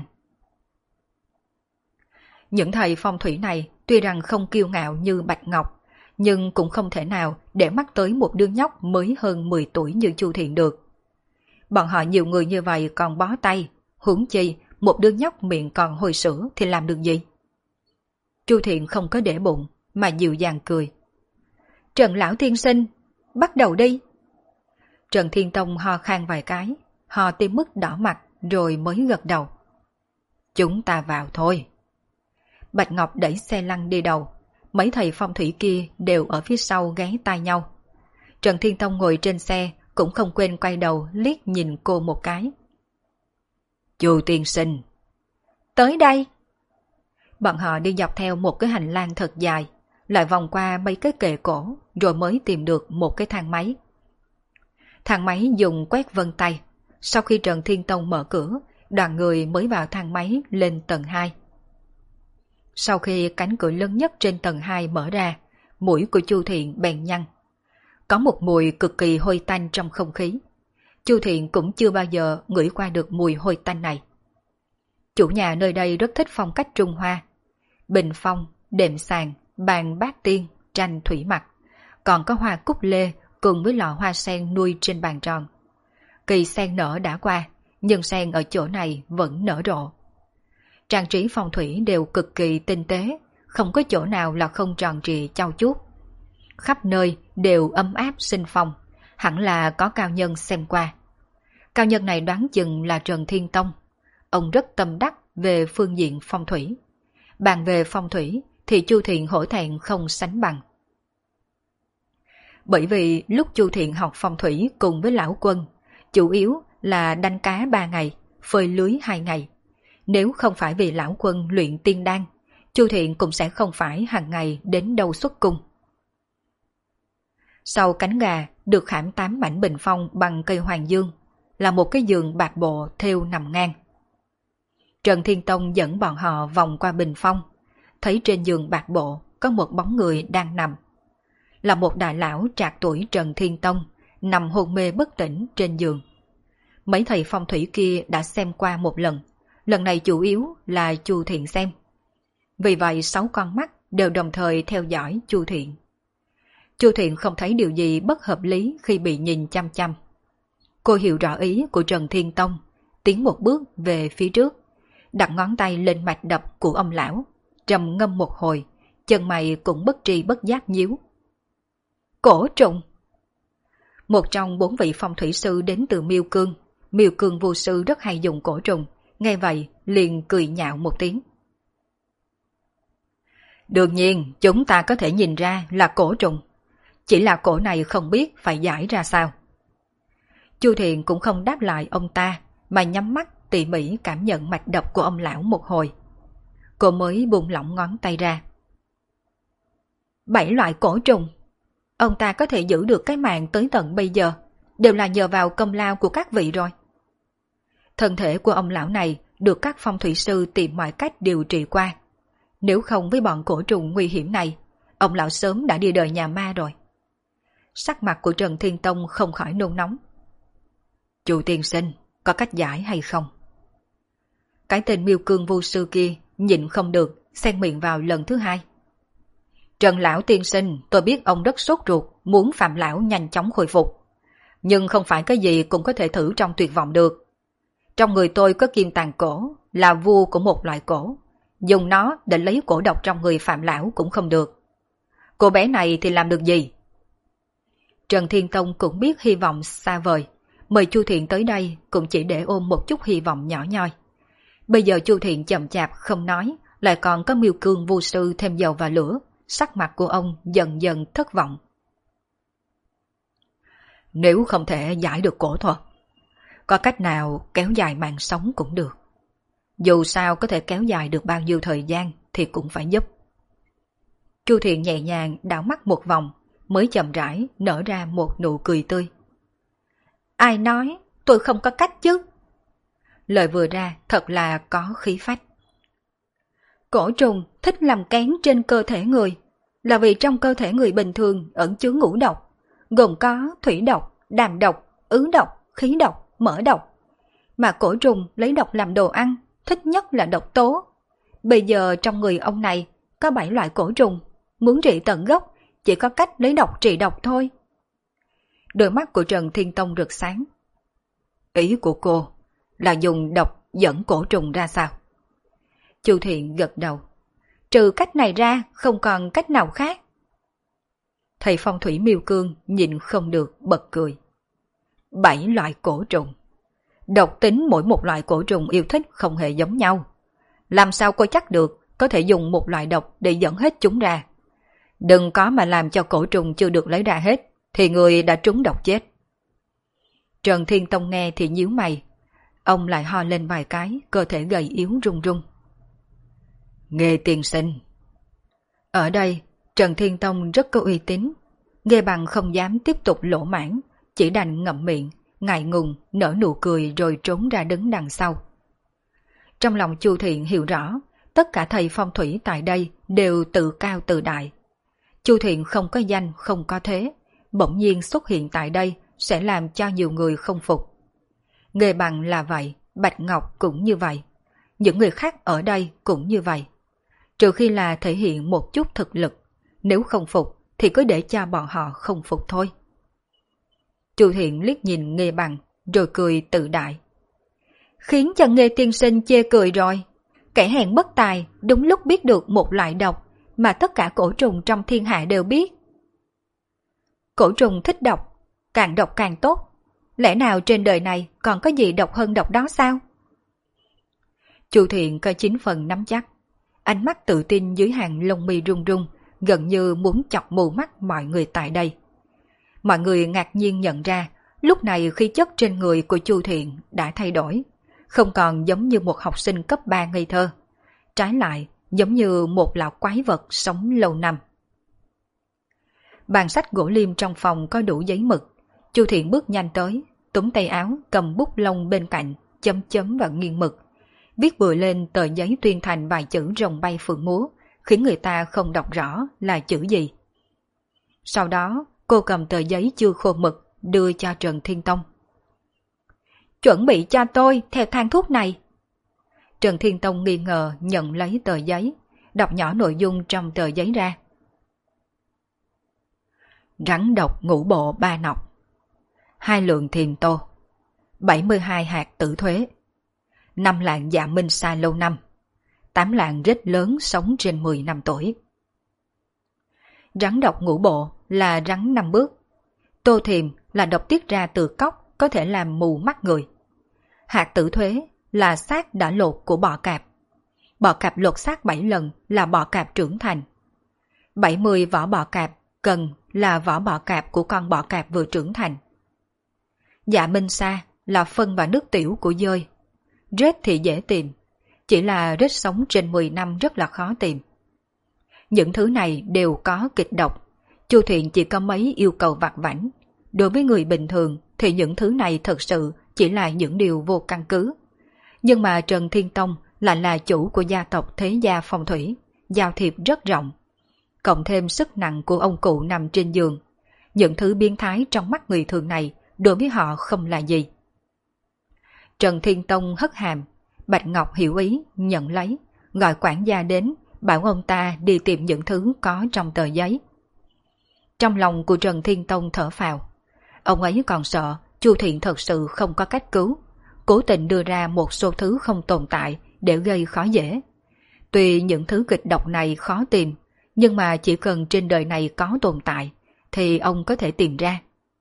Những thầy phong thủy này tuy rằng không kiêu ngạo như Bạch Ngọc, nhưng cũng không thể nào để mắt tới một đứa nhóc mới hơn 10 tuổi như Chu Thiện được. Bọn họ nhiều người như vậy còn bó tay, huống chi một đứa nhóc miệng còn hôi sữa thì làm được gì? Chu Thiện không có để bụng, mà dịu dàng cười. Trần lão tiên sinh, bắt đầu đi. Trần Thiên Tông ho khan vài cái, ho tới mức đỏ mặt rồi mới gật đầu. Chúng ta vào thôi. Bạch Ngọc đẩy xe lăn đi đầu, mấy thầy phong thủy kia đều ở phía sau ghé tai nhau. Trần Thiên Tông ngồi trên xe cũng không quên quay đầu liếc nhìn cô một cái. Chu tiên sinh. Tới đây. Bọn họ đi dọc theo một cái hành lang thật dài, lại vòng qua mấy cái kệ cổ rồi mới tìm được một cái thang máy. Thang máy dùng quét vân tay. Sau khi Trần Thiên Tông mở cửa, đoàn người mới vào thang máy lên tầng 2. Sau khi cánh cửa lớn nhất trên tầng 2 mở ra, mũi của Chu Thiện bèn nhăn. Có một mùi cực kỳ hôi tanh trong không khí. Chu Thiện cũng chưa bao giờ ngửi qua được mùi hôi tanh này. Chủ nhà nơi đây rất thích phong cách Trung Hoa. Bình phong, đệm sàn, bàn bát tiên, tranh thủy mặc. Còn có hoa cúc lê cùng với lọ hoa sen nuôi trên bàn tròn. Kỳ sen nở đã qua, nhưng sen ở chỗ này vẫn nở rộ. Trang trí phong thủy đều cực kỳ tinh tế, không có chỗ nào là không tròn trịa chau chuốt. Khắp nơi đều ấm áp sinh phong, hẳn là có cao nhân xem qua. Cao nhân này đoán chừng là Trần Thiên Tông. Ông rất tâm đắc về phương diện phong thủy. Bàn về phong thủy thì Chu Thiện hổ thẹn không sánh bằng. Bởi vì lúc Chu Thiện học phong thủy cùng với lão Quân, chủ yếu là đánh cá 3 ngày, phơi lưới 2 ngày. Nếu không phải vì lão Quân luyện tiên đan, Chu Thiện cũng sẽ không phải hàng ngày đến đâu xuất cung. Sau cánh gà được khảm 8 mảnh bình phong bằng cây hoàng dương, là một cái giường bạc bộ thêu nằm ngang. Trần Thiên Tông dẫn bọn họ vòng qua bình phong, thấy trên giường bạc bộ có một bóng người đang nằm. Là một đại lão trạc tuổi Trần Thiên Tông, nằm hôn mê bất tỉnh trên giường. Mấy thầy phong thủy kia đã xem qua một lần này chủ yếu là Chu Thiện xem. Vì vậy 6 con mắt đều đồng thời theo dõi Chu Thiện. Chu Thiện không thấy điều gì bất hợp lý khi bị nhìn chăm chăm. Cô hiểu rõ ý của Trần Thiên Tông, tiến một bước về phía trước, đặt ngón tay lên mạch đập của ông lão, trầm ngâm một hồi, chân mày cũng bất tri bất giác nhíu. Cổ trùng! Một trong 4 vị phong thủy sư đến từ Miêu Cương vô sư rất hay dùng cổ trùng, nghe vậy liền cười nhạo một tiếng. Đương nhiên chúng ta có thể nhìn ra là cổ trùng, chỉ là cổ này không biết phải giải ra sao. Chu Thiện cũng không đáp lại ông ta, mà nhắm mắt tỉ mỉ cảm nhận mạch đập của ông lão một hồi. Cô mới buông lỏng ngón tay ra. 7 loại cổ trùng. Ông ta có thể giữ được cái mạng tới tận bây giờ, đều là nhờ vào công lao của các vị rồi. Thân thể của ông lão này được các phong thủy sư tìm mọi cách điều trị qua. Nếu không với bọn cổ trùng nguy hiểm này, ông lão sớm đã đi đời nhà ma rồi. Sắc mặt của Trần Thiên Tông không khỏi nôn nóng. Chu tiên sinh, có cách giải hay không? Cái tên Miêu Cương vô sư kia nhịn không được, xen miệng vào lần thứ 2. Trần lão tiên sinh, tôi biết ông rất sốt ruột, muốn Phạm lão nhanh chóng khôi phục. Nhưng không phải cái gì cũng có thể thử trong tuyệt vọng được. Trong người tôi có kim tàn cổ, là vua của một loại cổ. Dùng nó để lấy cổ độc trong người Phạm lão cũng không được. Cô bé này thì làm được gì? Trần Thiên Tông cũng biết hy vọng xa vời. Mời Chu Thiện tới đây cũng chỉ để ôm một chút hy vọng nhỏ nhoi. Bây giờ Chu Thiện chậm chạp không nói, lại còn có Miêu Cương vô sư thêm dầu vào lửa. Sắc mặt của ông dần dần thất vọng. Nếu không thể giải được cổ thuật, có cách nào kéo dài mạng sống cũng được. Dù sao có thể kéo dài được bao nhiêu thời gian thì cũng phải giúp. Chu Thiện nhẹ nhàng đảo mắt một vòng, mới chậm rãi nở ra một nụ cười tươi. Ai nói, tôi không có cách chứ. Lời vừa ra thật là có khí phách. Cổ trùng thích làm kén trên cơ thể người, là vì trong cơ thể người bình thường ẩn chứa ngũ độc, gồm có thủy độc, đàm độc, ứ độc, khí độc, mỡ độc. Mà cổ trùng lấy độc làm đồ ăn, thích nhất là độc tố. Bây giờ trong người ông này có 7 loại cổ trùng, muốn trị tận gốc chỉ có cách lấy độc trị độc thôi. Đôi mắt của Trần Thiên Tông rực sáng. Ý của cô là dùng độc dẫn cổ trùng ra sao? Chu Thiện gật đầu. Trừ cách này ra không còn cách nào khác. Thầy phong thủy Miêu Cương nhìn không được bật cười. 7 loại cổ trùng. Độc tính mỗi một loại cổ trùng yêu thích không hề giống nhau. Làm sao cô chắc được có thể dùng một loại độc để dẫn hết chúng ra? Đừng có mà làm cho cổ trùng chưa được lấy ra hết thì người đã trúng độc chết. Trần Thiên Tông nghe thì nhíu mày. Ông lại ho lên vài cái, cơ thể gầy yếu run run. Nghe tiên sinh. Ở đây Trần Thiên Tông rất có uy tín, Nghê Bằng không dám tiếp tục lỗ mãn, chỉ đành ngậm miệng, ngại ngùng, nở nụ cười rồi trốn ra đứng đằng sau. Trong lòng Chu Thiện hiểu rõ, tất cả thầy phong thủy tại đây đều tự cao tự đại. Chu Thiện không có danh, không có thế, bỗng nhiên xuất hiện tại đây sẽ làm cho nhiều người không phục. Nghê Bằng là vậy, Bạch Ngọc cũng như vậy. Những người khác ở đây cũng như vậy. Trừ khi là thể hiện một chút thực lực, nếu không phục thì cứ để cho bọn họ không phục thôi. Chu Thiện liếc nhìn Nghê Bằng rồi cười tự đại. Khiến cho Nghê tiên sinh chê cười rồi. Kẻ hèn bất tài đúng lúc biết được một loại độc mà tất cả cổ trùng trong thiên hạ đều biết. Cổ trùng thích độc càng tốt. Lẽ nào trên đời này còn có gì độc hơn độc đó sao? Chu Thiện có 9 phần nắm chắc. Ánh mắt tự tin dưới hàng lông mi rung rung, gần như muốn chọc mù mắt mọi người tại đây. Mọi người ngạc nhiên nhận ra, lúc này khí chất trên người của Chu Thiện đã thay đổi, không còn giống như một học sinh cấp 3 ngây thơ. Trái lại, giống như một lão quái vật sống lâu năm. Bàn sách gỗ liêm trong phòng có đủ giấy mực. Chu Thiện bước nhanh tới, túm tay áo, cầm bút lông bên cạnh, chấm chấm và nghiêng mực. Viết bừa lên tờ giấy tuyên thành vài chữ rồng bay phượng múa, khiến người ta không đọc rõ là chữ gì. Sau đó, cô cầm tờ giấy chưa khô mực, đưa cho Trần Thiên Tông. Chuẩn bị cho tôi theo thang thuốc này. Trần Thiên Tông nghi ngờ nhận lấy tờ giấy, đọc nhỏ nội dung trong tờ giấy ra. Rắn độc ngũ bộ 3 nọc, 2 lượng thiềm tô, 72 hạt tử thuế, 5 lạng dạ minh sa lâu năm, 8 lạng rết lớn sống trên 10 năm tuổi. Rắn độc ngũ bộ là rắn 5 bước. Tô thiềm là độc tiết ra từ cóc, có thể làm mù mắt người. Hạt tử thuế là xác đã lột của bọ cạp. Bọ cạp lột xác 7 lần là bọ cạp trưởng thành. 70 vỏ bọ cạp cần là vỏ bọ cạp của con bọ cạp vừa trưởng thành. Dạ minh sa là phân và nước tiểu của dơi. Rết thì dễ tìm, chỉ là rết sống trên 10 năm rất là khó tìm. Những thứ này đều có kịch độc. Chu Thiện chỉ có mấy yêu cầu vặt vãnh. Đối với người bình thường thì những thứ này thật sự chỉ là những điều vô căn cứ. Nhưng mà Trần Thiên Tông lại là chủ của gia tộc Thế Gia Phong Thủy, giao thiệp rất rộng. Cộng thêm sức nặng của ông cụ nằm trên giường. Những thứ biến thái trong mắt người thường này đối với họ không là gì. Trần Thiên Tông hất hàm, Bạch Ngọc hiểu ý, nhận lấy, gọi quản gia đến, bảo ông ta đi tìm những thứ có trong tờ giấy. Trong lòng của Trần Thiên Tông thở phào. Ông ấy còn sợ Chu Thiện thật sự không có cách cứu, cố tình đưa ra một số thứ không tồn tại để gây khó dễ. Tuy những thứ kịch độc này khó tìm, nhưng mà chỉ cần trên đời này có tồn tại, thì ông có thể tìm ra.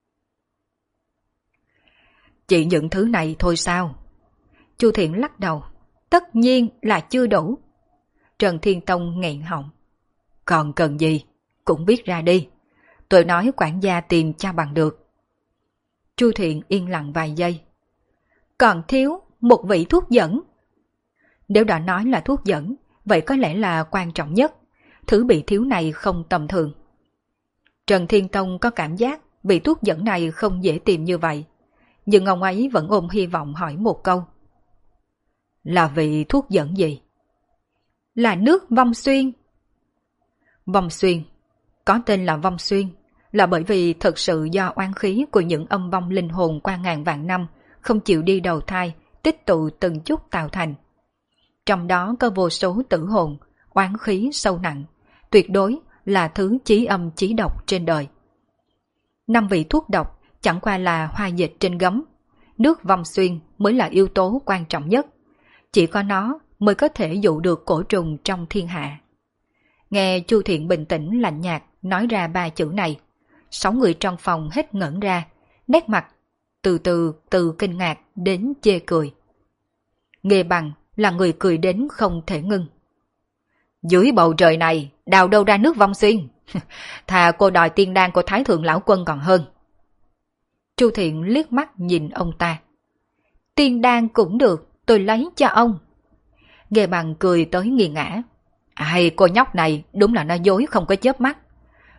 Chỉ những thứ này thôi sao? Chu Thiện lắc đầu. Tất nhiên là chưa đủ. Trần Thiên Tông nghẹn họng. Còn cần gì? Cũng viết ra đi. Tôi nói quản gia tìm cho bằng được. Chu Thiện yên lặng vài giây. Còn thiếu một vị thuốc dẫn. Nếu đã nói là thuốc dẫn, vậy có lẽ là quan trọng nhất. Thứ bị thiếu này không tầm thường. Trần Thiên Tông có cảm giác vị thuốc dẫn này không dễ tìm như vậy. Nhưng ông ấy vẫn ôm hy vọng hỏi một câu. Là vị thuốc dẫn gì? Là nước vong xuyên. Vong xuyên, có tên là vong xuyên, là bởi vì thật sự do oán khí của những âm vong linh hồn qua ngàn vạn năm không chịu đi đầu thai, tích tụ từng chút tạo thành. Trong đó có vô số tử hồn, oán khí sâu nặng, tuyệt đối là thứ chí âm chí độc trên đời. 5 vị thuốc độc chẳng qua là hoa dịch trên gấm. Nước vong xuyên mới là yếu tố quan trọng nhất. Chỉ có nó mới có thể dụ được cổ trùng trong thiên hạ. Nghe Chu Thiện bình tĩnh lạnh nhạt nói ra 3 chữ này, 6 người trong phòng hết ngẩn ra, nét mặt từ kinh ngạc đến chê cười. Nghê Bằng là người cười đến không thể ngưng. Dưới bầu trời này đào đâu ra nước vong xuyên? Thà cô đòi tiên đan của Thái Thượng Lão Quân còn hơn. Chu Thiện liếc mắt nhìn ông ta. Tiên đan cũng được, tôi lấy cho ông. Nghê Bằng cười tới nghiền ngã. Ai, cô nhóc này đúng là nó dối không có chớp mắt.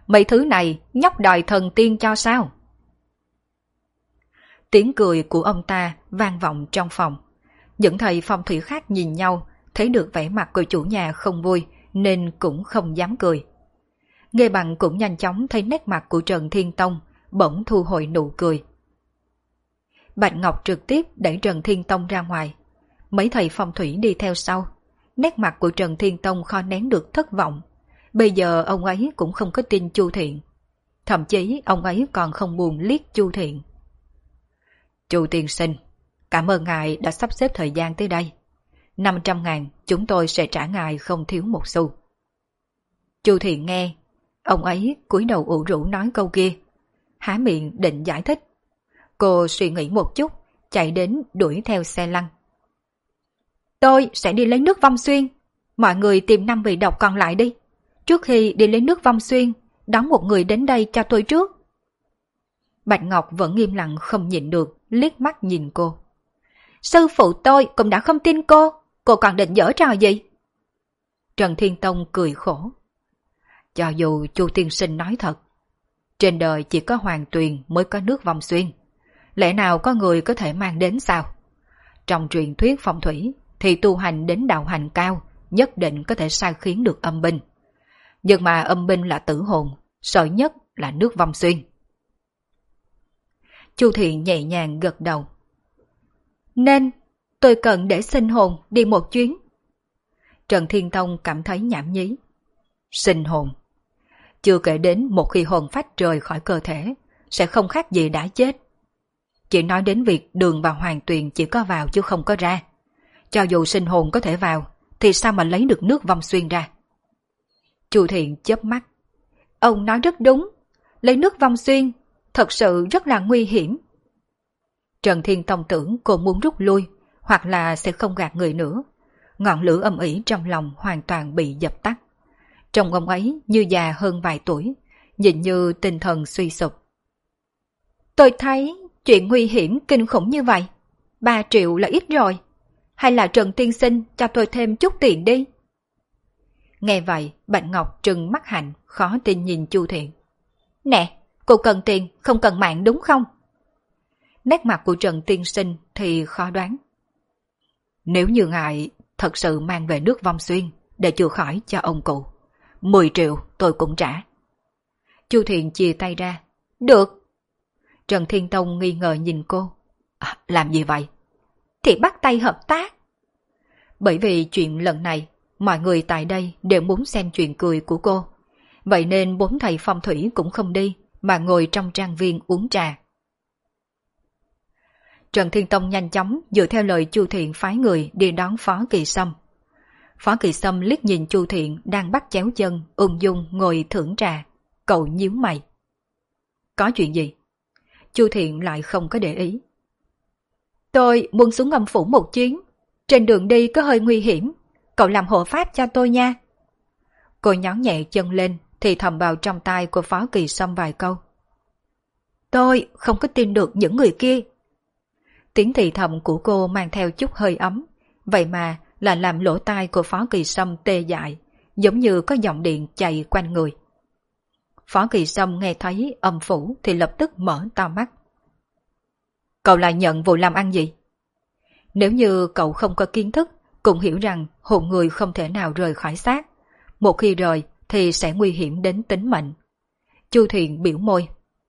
Mấy thứ này nhóc đòi thần tiên cho sao? Tiếng cười của ông ta vang vọng trong phòng. Những thầy phong thủy khác nhìn nhau, thấy được vẻ mặt của chủ nhà không vui nên cũng không dám cười. Nghe Bằng cũng nhanh chóng thấy nét mặt của Trần Thiên Tông, bỗng thu hồi nụ cười. Bạch Ngọc trực tiếp đẩy Trần Thiên Tông ra ngoài. Mấy thầy phong thủy đi theo sau. Nét mặt của Trần Thiên Tông khó nén được thất vọng. Bây giờ ông ấy cũng không có tin Chu Thiện. Thậm chí ông ấy còn không buồn liếc Chu Thiện. Chu tiên sinh, cảm ơn ngài đã sắp xếp thời gian tới đây. 500.000 chúng tôi sẽ trả ngài không thiếu một xu. Chu Thiện nghe, ông ấy cúi đầu ủ rũ nói câu kia. Há miệng định giải thích. Cô suy nghĩ một chút, chạy đến đuổi theo xe lăn. Tôi sẽ đi lấy nước Vong Xuyên. Mọi người tìm 5 vị độc còn lại đi. Trước khi đi lấy nước Vong Xuyên, đón một người đến đây cho tôi trước. Bạch Ngọc vẫn im lặng không nhịn được, liếc mắt nhìn cô. Sư phụ tôi cũng đã không tin cô còn định giở trò gì? Trần Thiên Tông cười khổ. Cho dù Chu tiên sinh nói thật, trên đời chỉ có Hoàng Tuyền mới có nước Vong Xuyên. Lẽ nào có người có thể mang đến sao? Trong truyền thuyết phong thủy thì tu hành đến đạo hành cao nhất định có thể sai khiến được âm binh. Nhưng mà âm binh là tử hồn, sợ nhất là nước Vong Xuyên. Chu Thiện nhẹ nhàng gật đầu. Nên tôi cần để sinh hồn đi một chuyến. Trần Thiên Tông cảm thấy nhảm nhí. Sinh hồn? Chưa kể đến một khi hồn phách rời khỏi cơ thể, sẽ không khác gì đã chết. Chỉ nói đến việc Đường và Hoàng Tuyền chỉ có vào chứ không có ra. Cho dù sinh hồn có thể vào, thì sao mà lấy được nước Vong Xuyên ra? Chu Thiện chớp mắt. Ông nói rất đúng, lấy nước Vong Xuyên thật sự rất là nguy hiểm. Trần Thiên Tông tưởng cô muốn rút lui, hoặc là sẽ không gạt người nữa. Ngọn lửa âm ỉ trong lòng hoàn toàn bị dập tắt. Trông ông ấy như già hơn vài tuổi, nhìn như tinh thần suy sụp. Tôi thấy chuyện nguy hiểm kinh khủng như vậy, 3 triệu là ít rồi. Hay là Trần tiên sinh cho tôi thêm chút tiền đi? Nghe vậy, Bạch Ngọc trừng mắt hạnh, khó tin nhìn Chu Thiện. Nè, cô cần tiền, không cần mạng đúng không? Nét mặt của Trần tiên sinh thì khó đoán. Nếu như ngài thật sự mang về nước Vong Xuyên để chữa khỏi cho ông cụ, 10 triệu tôi cũng trả. Chu Thiện chia tay ra. Được. Trần Thiên Tông nghi ngờ nhìn cô. Làm gì vậy? Thì bắt tay hợp tác. Bởi vì chuyện lần này, mọi người tại đây đều muốn xem chuyện cười của cô. Vậy nên 4 thầy phong thủy cũng không đi, mà ngồi trong trang viên uống trà. Trần Thiên Tông nhanh chóng dựa theo lời Chu Thiện phái người đi đón Phó Kỳ Sâm. Phó Kỳ Sâm liếc nhìn Chu Thiện đang bắt chéo chân, ung dung ngồi thưởng trà. Cậu nhíu mày. Có chuyện gì? Chu Thiện lại không có để ý. Tôi muốn xuống âm phủ một chuyến. Trên đường đi có hơi nguy hiểm. Cậu làm hộ pháp cho tôi nha. Cô nhón nhẹ chân lên thì thầm vào trong tai của Phó Kỳ Sâm vài câu. Tôi không có tin được những người kia. Tiếng thì thầm của cô mang theo chút hơi ấm. Vậy mà là làm lỗ tai của Phó Kỳ Sâm tê dại, giống như có dòng điện chạy quanh người. Phó Kỳ Sâm nghe thấy âm phủ thì lập tức mở to mắt. Cậu lại nhận vụ làm ăn gì? Nếu như cậu không có kiến thức, cũng hiểu rằng hồn người không thể nào rời khỏi xác. Một khi rời thì sẽ nguy hiểm đến tính mệnh. Chu Thiện biểu môi.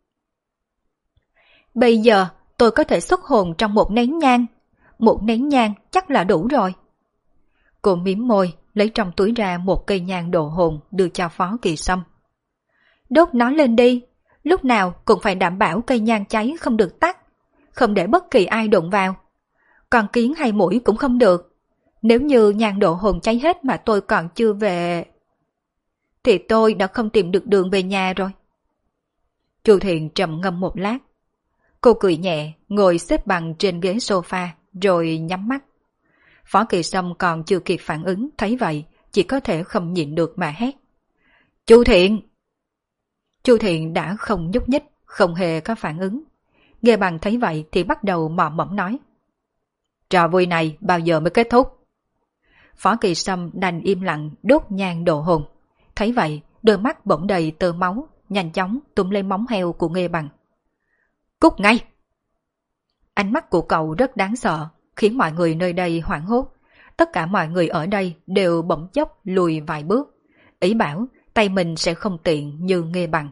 Bây giờ tôi có thể xuất hồn trong một nén nhang. Một nén nhang chắc là đủ rồi. Cô mím môi, lấy trong túi ra một cây nhang độ hồn đưa cho Phó Kỳ Sâm. Đốt nó lên đi, lúc nào cũng phải đảm bảo cây nhang cháy không được tắt, không để bất kỳ ai đụng vào. Còn kiến hay muỗi cũng không được. Nếu như nhang độ hồn cháy hết mà tôi còn chưa về, thì tôi đã không tìm được đường về nhà rồi. Chu Thiện trầm ngâm một lát. Cô cười nhẹ, ngồi xếp bằng trên ghế sofa, rồi nhắm mắt. Phó Kỳ Sâm còn chưa kịp phản ứng, thấy vậy, chỉ có thể không nhịn được mà hét. Chu Thiện! Chu Thiện đã không nhúc nhích, không hề có phản ứng. Nghe Bằng thấy vậy thì bắt đầu mò mẫm nói. Trò vui này bao giờ mới kết thúc? Phó Kỳ Sâm đành im lặng đốt nhang độ hồn. Thấy vậy, đôi mắt bỗng đầy tơ máu, nhanh chóng túm lấy móng heo của Nghê Bằng. Cút ngay! Ánh mắt của cậu rất đáng sợ, khiến mọi người nơi đây hoảng hốt. Tất cả mọi người ở đây đều bỗng chốc lùi vài bước, ý bảo tay mình sẽ không tiện như Nghê Bằng.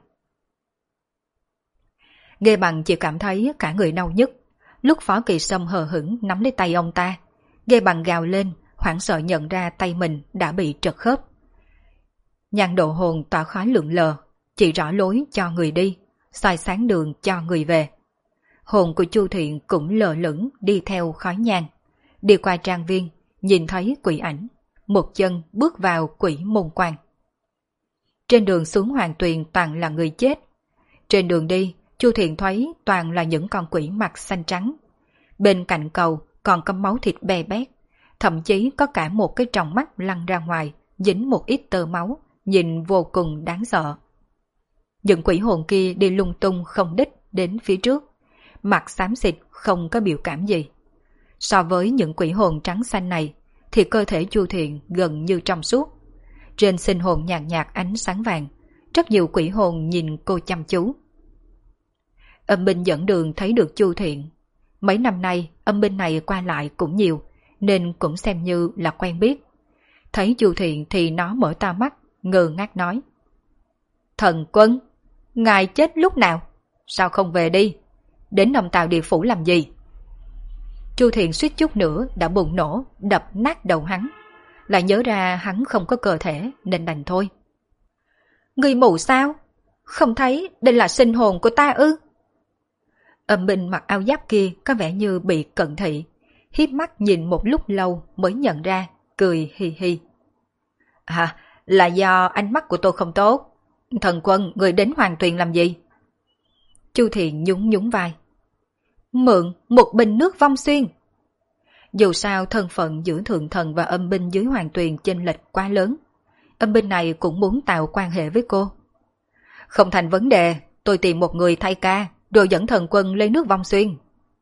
Nghê Bằng chỉ cảm thấy cả người đau nhức. Lúc Phó Kỳ Sâm hờ hững nắm lấy tay ông ta, Nghê Bằng gào lên, hoảng sợ nhận ra tay mình đã bị trật khớp. Nhan Độ Hồn tỏa khói lượn lờ, chỉ rõ lối cho người đi, soi sáng đường cho người về. Hồn của Chu Thiện cũng lờ lững đi theo khói nhang, đi qua trang viên, nhìn thấy quỷ ảnh, một chân bước vào quỷ môn quan. Trên đường xuống Hoàng Tuyền toàn là người chết. Trên đường đi, Chu Thiện thấy toàn là những con quỷ mặt xanh trắng. Bên cạnh cầu còn có máu thịt bè bét, thậm chí có cả một cái tròng mắt lăn ra ngoài, dính một ít tơ máu, nhìn vô cùng đáng sợ. Những quỷ hồn kia đi lung tung không đích đến phía trước, mặt xám xịt không có biểu cảm gì. So với những quỷ hồn trắng xanh này, thì cơ thể Chu Thiện gần như trong suốt. Trên sinh hồn nhạt nhạt ánh sáng vàng, rất nhiều quỷ hồn nhìn cô chăm chú. Âm binh dẫn đường thấy được Chu Thiện. Mấy năm nay âm binh này qua lại cũng nhiều, nên cũng xem như là quen biết. Thấy Chu Thiện thì nó mở to mắt, ngơ ngác nói. Thần Quân, ngài chết lúc nào? Sao không về đi? Đến Nông Tào Địa Phủ làm gì? Chu Thiện suýt chút nữa đã bùng nổ, đập nát đầu hắn. Lại nhớ ra hắn không có cơ thể nên đành thôi. Người mù sao? Không thấy đây là sinh hồn của ta ư? Âm binh mặc áo giáp kia có vẻ như bị cận thị, hiếp mắt nhìn một lúc lâu mới nhận ra, cười hi hi. À, là do ánh mắt của tôi không tốt. Thần Quân, người đến Hoàng Tuyền làm gì? Chu Thiện nhún nhún vai. Mượn một bình nước vong xuyên. Dù sao thân phận giữa thượng thần và âm binh dưới Hoàng Tuyền chênh lệch quá lớn, âm binh này cũng muốn tạo quan hệ với cô. Không thành vấn đề, tôi tìm một người thay ca, rồi dẫn Thần Quân lấy nước vong xuyên.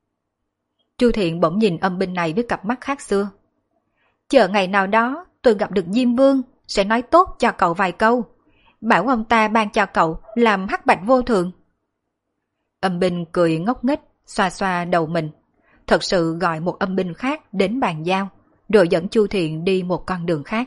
Chu Thiện bỗng nhìn âm binh này với cặp mắt khác xưa. Chờ ngày nào đó tôi gặp được Diêm Vương, sẽ nói tốt cho cậu vài câu, bảo ông ta ban cho cậu làm hắc bạch vô thường. Âm binh cười ngốc nghếch, xoa xoa đầu mình, thật sự gọi một âm binh khác đến bàn giao, rồi dẫn Chu Thiện đi một con đường khác.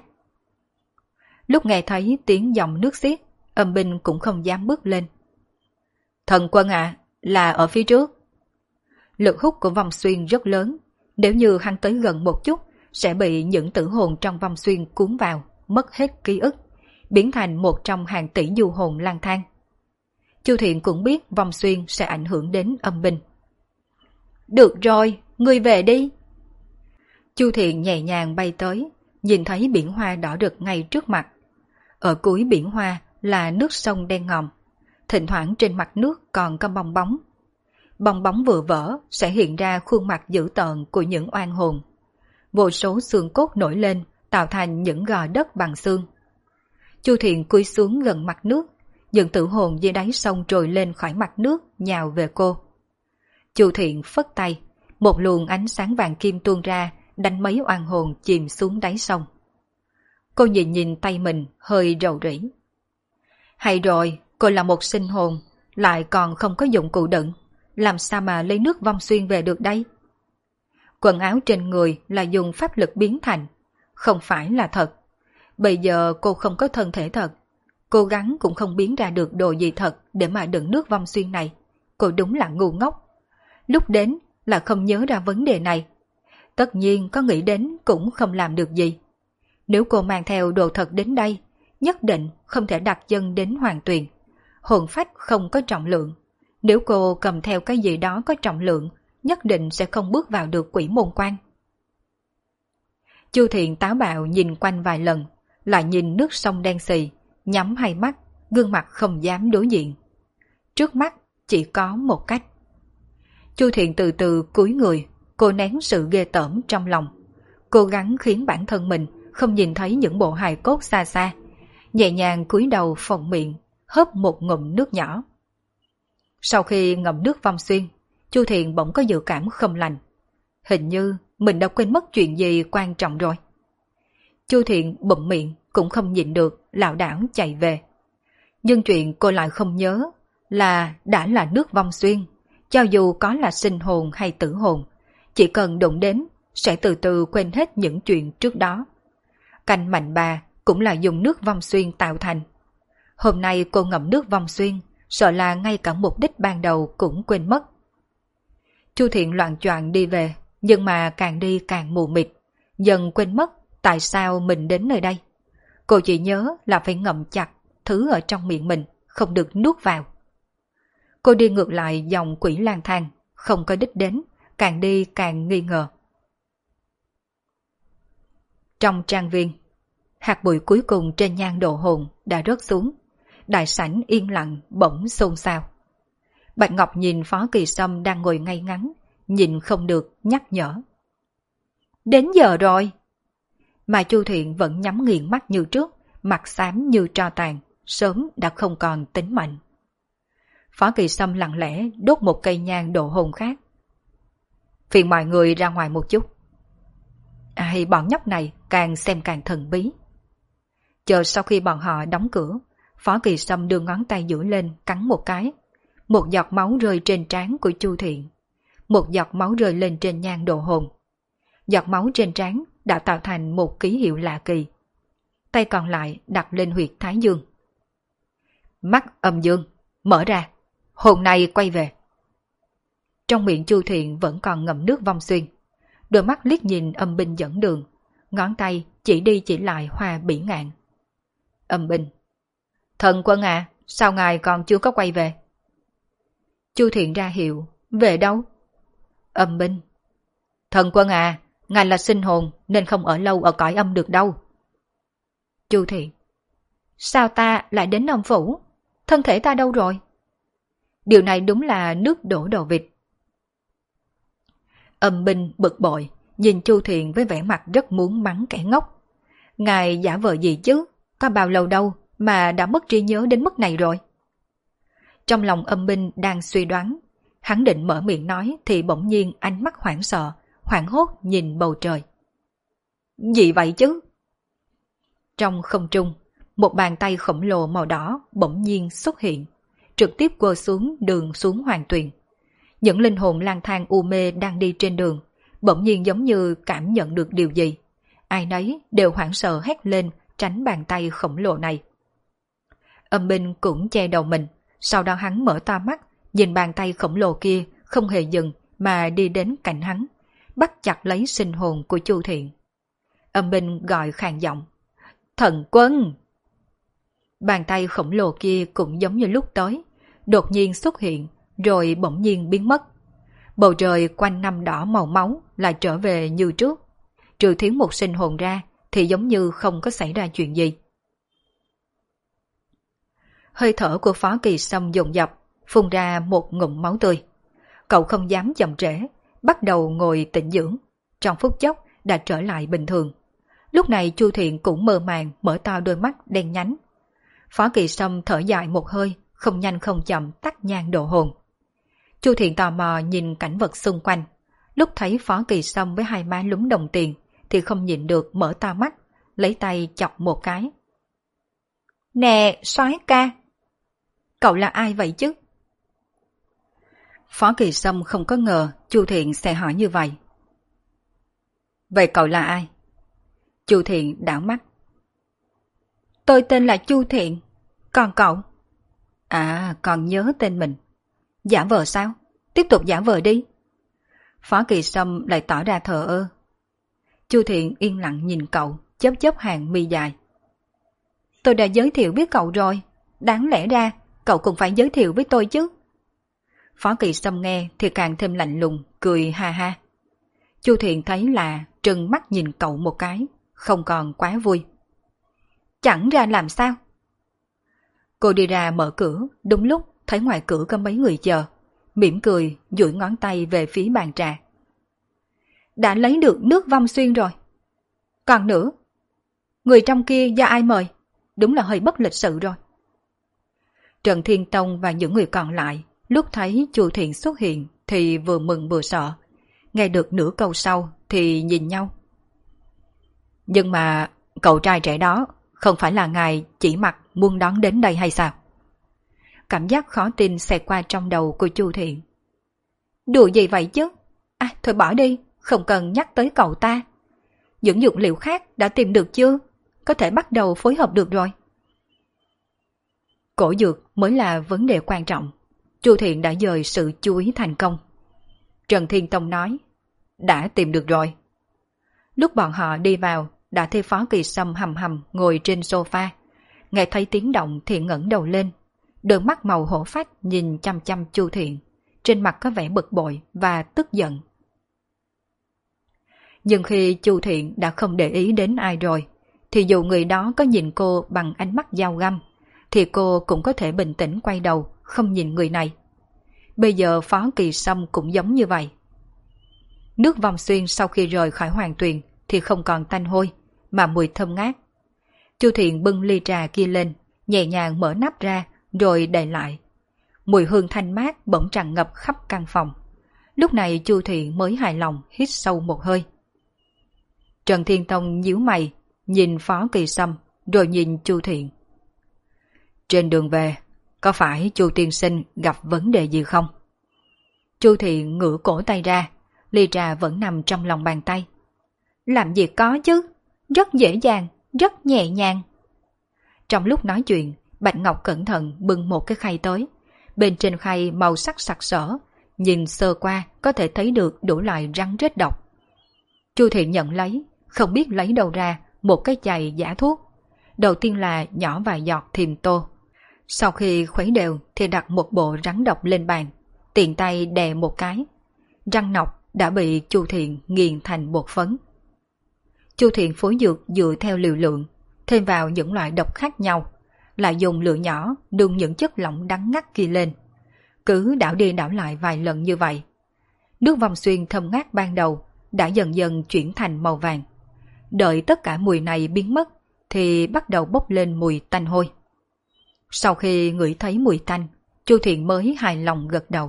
Lúc nghe thấy tiếng dòng nước xiết, âm binh cũng không dám bước lên. Thần Quân à, là ở phía trước. Lực hút của vòng xuyên rất lớn, nếu như hắn tới gần một chút, sẽ bị những tử hồn trong vòng xuyên cuốn vào, mất hết ký ức, biến thành một trong hàng tỷ du hồn lang thang. Chu Thiện cũng biết vòng xuyên sẽ ảnh hưởng đến âm binh. Được rồi, ngươi về đi. Chu Thiện nhẹ nhàng bay tới, nhìn thấy biển hoa đỏ rực ngay trước mặt. Ở cuối biển hoa là nước sông đen ngòm, thỉnh thoảng trên mặt nước còn có bong bóng. Bong bóng vừa vỡ sẽ hiện ra khuôn mặt dữ tợn của những oan hồn. Vô số xương cốt nổi lên, tạo thành những gò đất bằng xương. Chu Thiện cúi xuống gần mặt nước, những tử hồn dưới đáy sông trồi lên khỏi mặt nước nhào về cô. Chu Thiện phất tay, một luồng ánh sáng vàng kim tuôn ra, đánh mấy oan hồn chìm xuống đáy sông. Cô nhìn nhìn tay mình hơi rầu rĩ. Hay rồi, cô là một sinh hồn, lại còn không có dụng cụ đựng, làm sao mà lấy nước vong xuyên về được đây? Quần áo trên người là dùng pháp lực biến thành, không phải là thật. Bây giờ cô không có thân thể thật, cố gắng cũng không biến ra được đồ gì thật để mà đựng nước vong xuyên này. Cô đúng là ngu ngốc. Lúc đến là không nhớ ra vấn đề này. Tất nhiên có nghĩ đến cũng không làm được gì. Nếu cô mang theo đồ thật đến đây, nhất định không thể đặt chân đến Hoàng Tuyền. Hồn phách không có trọng lượng. Nếu cô cầm theo cái gì đó có trọng lượng, nhất định sẽ không bước vào được quỷ môn quan. Chu Thiện táo bạo nhìn quanh vài lần, lại nhìn nước sông đen xì, nhắm hai mắt, gương mặt không dám đối diện. Trước mắt chỉ có một cách. Chu Thiện từ từ cúi người, cô nén sự ghê tởm trong lòng, cố gắng khiến bản thân mình không nhìn thấy những bộ hài cốt xa xa, nhẹ nhàng cúi đầu phồng miệng, hớp một ngụm nước nhỏ. Sau khi ngậm nước vong xuyên, Chu Thiện bỗng có dự cảm không lành. Hình như mình đã quên mất chuyện gì quan trọng rồi. Chu Thiện bụm miệng cũng không nhịn được, lảo đảo chạy về. Nhưng chuyện cô lại không nhớ là đã là nước vong xuyên, cho dù có là sinh hồn hay tử hồn, chỉ cần đụng đến sẽ từ từ quên hết những chuyện trước đó. Canh mạnh bà cũng là dùng nước vong xuyên tạo thành. Hôm nay cô ngậm nước vong xuyên, sợ là ngay cả mục đích ban đầu cũng quên mất. Chu Thiện loạng choạng đi về, nhưng mà càng đi càng mù mịt, dần quên mất tại sao mình đến nơi đây. Cô chỉ nhớ là phải ngậm chặt thứ ở trong miệng mình, không được nuốt vào. Cô đi ngược lại dòng quỷ lang thang, không có đích đến, càng đi càng nghi ngờ. Trong trang viên, hạt bụi cuối cùng trên nhang độ hồn đã rớt xuống. Đại sảnh yên lặng bỗng xôn xao. Bạch Ngọc nhìn Phó Kỳ Sâm đang ngồi ngay ngắn, nhìn không được nhắc nhở. Đến giờ rồi. Mà Chu Thiện vẫn nhắm nghiền mắt như trước, mặt xám như tro tàn, sớm đã không còn tính mạnh. Phó Kỳ Sâm lặng lẽ đốt một cây nhang độ hồn khác. Phiền mọi người ra ngoài một chút. Ai bọn nhóc này càng xem càng thần bí. Chờ sau khi bọn họ đóng cửa, Phó Kỳ Sâm đưa ngón tay duỗi lên cắn một cái. Một giọt máu rơi trên trán của Chu Thiện. Một giọt máu rơi lên trên nhang độ hồn. Giọt máu trên trán đã tạo thành một ký hiệu lạ kỳ. Tay còn lại đặt lên huyệt thái dương. Mắt âm dương, mở ra. Hồn này quay về. Trong miệng Chu Thiện vẫn còn ngậm nước vong xuyên. Đôi mắt liếc nhìn âm binh dẫn đường. Ngón tay chỉ đi chỉ lại Hoa Bỉ Ngạn. Âm binh. Thần quân à, sao ngài còn chưa có quay về? Chu Thiện ra hiệu. Về đâu? Âm binh. Thần quân à, ngài là sinh hồn nên không ở lâu ở cõi âm được đâu. Chu Thiện. Sao ta lại đến âm phủ? Thân thể ta đâu rồi? Điều này đúng là nước đổ đầu vịt. Âm binh bực bội, nhìn Chu Thiện với vẻ mặt rất muốn mắng kẻ ngốc. Ngài giả vờ gì chứ? Có bao lâu đâu mà đã mất trí nhớ đến mức này rồi? Trong lòng âm binh đang suy đoán, hắn định mở miệng nói thì bỗng nhiên ánh mắt hoảng sợ, hoảng hốt nhìn bầu trời. Gì vậy chứ? Trong không trung, một bàn tay khổng lồ màu đỏ bỗng nhiên xuất hiện, trực tiếp quơ xuống đường xuống Hoàng Tuyền. Những linh hồn lang thang u mê đang đi trên đường, bỗng nhiên giống như cảm nhận được điều gì. Ai nấy đều hoảng sợ hét lên tránh bàn tay khổng lồ này. Âm binh cũng che đầu mình, sau đó hắn mở to mắt, nhìn bàn tay khổng lồ kia không hề dừng mà đi đến cạnh hắn, bắt chặt lấy sinh hồn của Chu Thiện. Âm binh gọi khàn giọng. Thần quân! Bàn tay khổng lồ kia cũng giống như lúc tới, đột nhiên xuất hiện, rồi bỗng nhiên biến mất. Bầu trời quanh năm đỏ màu máu lại trở về như trước. Trừ thiếu một sinh hồn ra thì giống như không có xảy ra chuyện gì. Hơi thở của Phó Kỳ Sâm dồn dập, phun ra một ngụm máu tươi. Cậu không dám chậm trễ, bắt đầu ngồi tĩnh dưỡng. Trong phút chốc đã trở lại bình thường. Lúc này Chu Thiện cũng mơ màng mở to đôi mắt đen nhánh. Phó Kỳ Sâm thở dài một hơi, không nhanh không chậm tắt nhang độ hồn. Chu Thiện tò mò nhìn cảnh vật xung quanh. Lúc thấy Phó Kỳ Sâm với hai má lúm đồng tiền thì không nhịn được mở to mắt, lấy tay chọc một cái. Nè, soái ca! Cậu là ai vậy chứ? Phó Kỳ Sâm không có ngờ Chu Thiện sẽ hỏi như vậy. Vậy cậu là ai? Chu Thiện đảo mắt. Tôi tên là Chu Thiện, còn cậu? À, còn nhớ tên mình. Giả vờ sao? Tiếp tục giả vờ đi. Phó Kỳ Sâm lại tỏ ra thờ ơ. Chu Thiện yên lặng nhìn cậu, chớp chớp hàng mi dài. Tôi đã giới thiệu với cậu rồi, đáng lẽ ra cậu cũng phải giới thiệu với tôi chứ. Phó Kỳ Sâm nghe thì càng thêm lạnh lùng, cười ha ha. Chu Thiện thấy là trừng mắt nhìn cậu một cái, không còn quá vui. Chẳng ra làm sao? Cô đi ra mở cửa, đúng lúc thấy ngoài cửa có mấy người chờ, mỉm cười duỗi ngón tay về phía bàn trà. Đã lấy được nước vong xuyên rồi. Còn nữa, người trong kia do ai mời? Đúng là hơi bất lịch sự rồi. Trần Thiên Tông và những người còn lại lúc thấy Chu Thiện xuất hiện thì vừa mừng vừa sợ. Nghe được nửa câu sau thì nhìn nhau. Nhưng mà cậu trai trẻ đó không phải là ngài chỉ mặt muốn đón đến đây hay sao? Cảm giác khó tin xẹt qua trong đầu của Chu Thiện. Đùa gì vậy chứ? À, thôi bỏ đi, không cần nhắc tới cậu ta. Những dược liệu khác đã tìm được chưa? Có thể bắt đầu phối hợp được rồi. Cổ dược mới là vấn đề quan trọng. Chu Thiện đã dời sự chú ý thành công. Trần Thiên Tông nói, đã tìm được rồi. Lúc bọn họ đi vào, đã thấy Phó Kỳ Sâm hầm hầm ngồi trên sofa. Nghe thấy tiếng động thì ngẩng đầu lên. Đôi mắt màu hổ phách nhìn chăm chăm Chu Thiện. Trên mặt có vẻ bực bội và tức giận. Nhưng khi Chu Thiện đã không để ý đến ai rồi, thì dù người đó có nhìn cô bằng ánh mắt dao găm, thì cô cũng có thể bình tĩnh quay đầu, không nhìn người này. Bây giờ Phó Kỳ Sâm cũng giống như vậy. Nước vòng xuyên sau khi rời khỏi hoàng tuyền thì không còn tanh hôi, mà mùi thơm ngát. Chu Thiện bưng ly trà kia lên, nhẹ nhàng mở nắp ra, rồi đậy lại. Mùi hương thanh mát bỗng tràn ngập khắp căn phòng. Lúc này Chu Thiện mới hài lòng hít sâu một hơi. Trần Thiên Tông nhíu mày, nhìn Phó Kỳ Sâm, rồi nhìn Chu Thiện. Trên đường về, có phải Chu tiên sinh gặp vấn đề gì không? Chu Thiện ngửa cổ tay ra, ly trà vẫn nằm trong lòng bàn tay. Làm gì có chứ, rất dễ dàng, rất nhẹ nhàng. Trong lúc nói chuyện, Bạch Ngọc cẩn thận bưng một cái khay tới. Bên trên khay màu sắc sặc sỡ, nhìn sơ qua có thể thấy được đủ loại rắn rết độc. Chu Thiện nhận lấy, không biết lấy đâu ra một cái chày giả thuốc. Đầu tiên là nhỏ vài giọt thiềm tô. Sau khi khuấy đều thì đặt một bộ rắn độc lên bàn, tiện tay đè một cái. Răng nọc đã bị Chu Thiện nghiền thành bột phấn. Chu Thiện phối dược dựa theo liều lượng, thêm vào những loại độc khác nhau, lại dùng lửa nhỏ đun những chất lỏng đắng ngắt kia lên. Cứ đảo đi đảo lại vài lần như vậy. Nước vòng xuyên thơm ngát ban đầu đã dần dần chuyển thành màu vàng. Đợi tất cả mùi này biến mất thì bắt đầu bốc lên mùi tanh hôi. Sau khi ngửi thấy mùi tanh, Chu Thiện mới hài lòng gật đầu.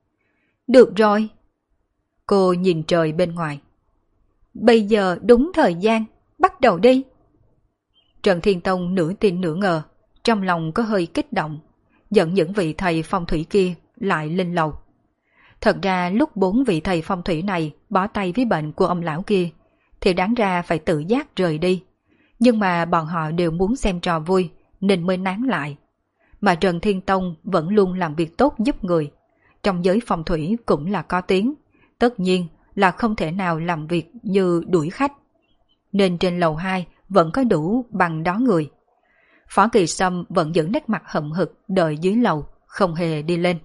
Được rồi. Cô nhìn trời bên ngoài. Bây giờ đúng thời gian, bắt đầu đi. Trần Thiên Tông nửa tin nửa ngờ, trong lòng có hơi kích động, dẫn những vị thầy phong thủy kia lại lên lầu. Thật ra lúc 4 vị thầy phong thủy này bó tay với bệnh của ông lão kia, thì đáng ra phải tự giác rời đi. Nhưng mà bọn họ đều muốn xem trò vui, nên mới nán lại. Mà Trần Thiên Tông vẫn luôn làm việc tốt giúp người. Trong giới phong thủy cũng là có tiếng, tất nhiên là không thể nào làm việc như đuổi khách. Nên trên lầu 2 vẫn có đủ bằng đó người. Phó Kỳ Sâm vẫn giữ nét mặt hậm hực đợi dưới lầu, không hề đi lên.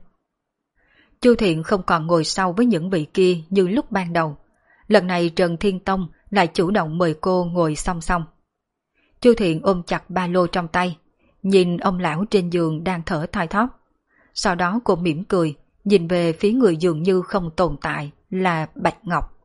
Chu Thiện không còn ngồi sau với những vị kia như lúc ban đầu. Lần này Trần Thiên Tông lại chủ động mời cô ngồi song song. Chu Thiện ôm chặt ba lô trong tay, nhìn ông lão trên giường đang thở thoi thóp. Sau đó cô mỉm cười, nhìn về phía người dường như không tồn tại là Bạch Ngọc.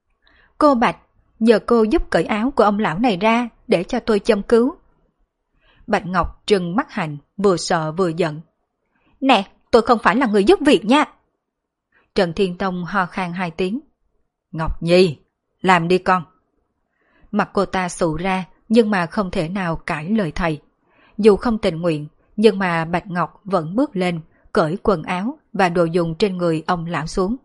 Cô Bạch, nhờ cô giúp cởi áo của ông lão này ra để cho tôi châm cứu. Bạch Ngọc trừng mắt hành, vừa sợ vừa giận. Nè, tôi không phải là người giúp việc nha. Trần Thiên Tông ho khan 2 tiếng. Ngọc Nhi, làm đi con. Mặt cô ta xụ ra, nhưng mà không thể nào cãi lời thầy. Dù không tình nguyện, nhưng mà Bạch Ngọc vẫn bước lên, cởi quần áo và đồ dùng trên người ông lão xuống.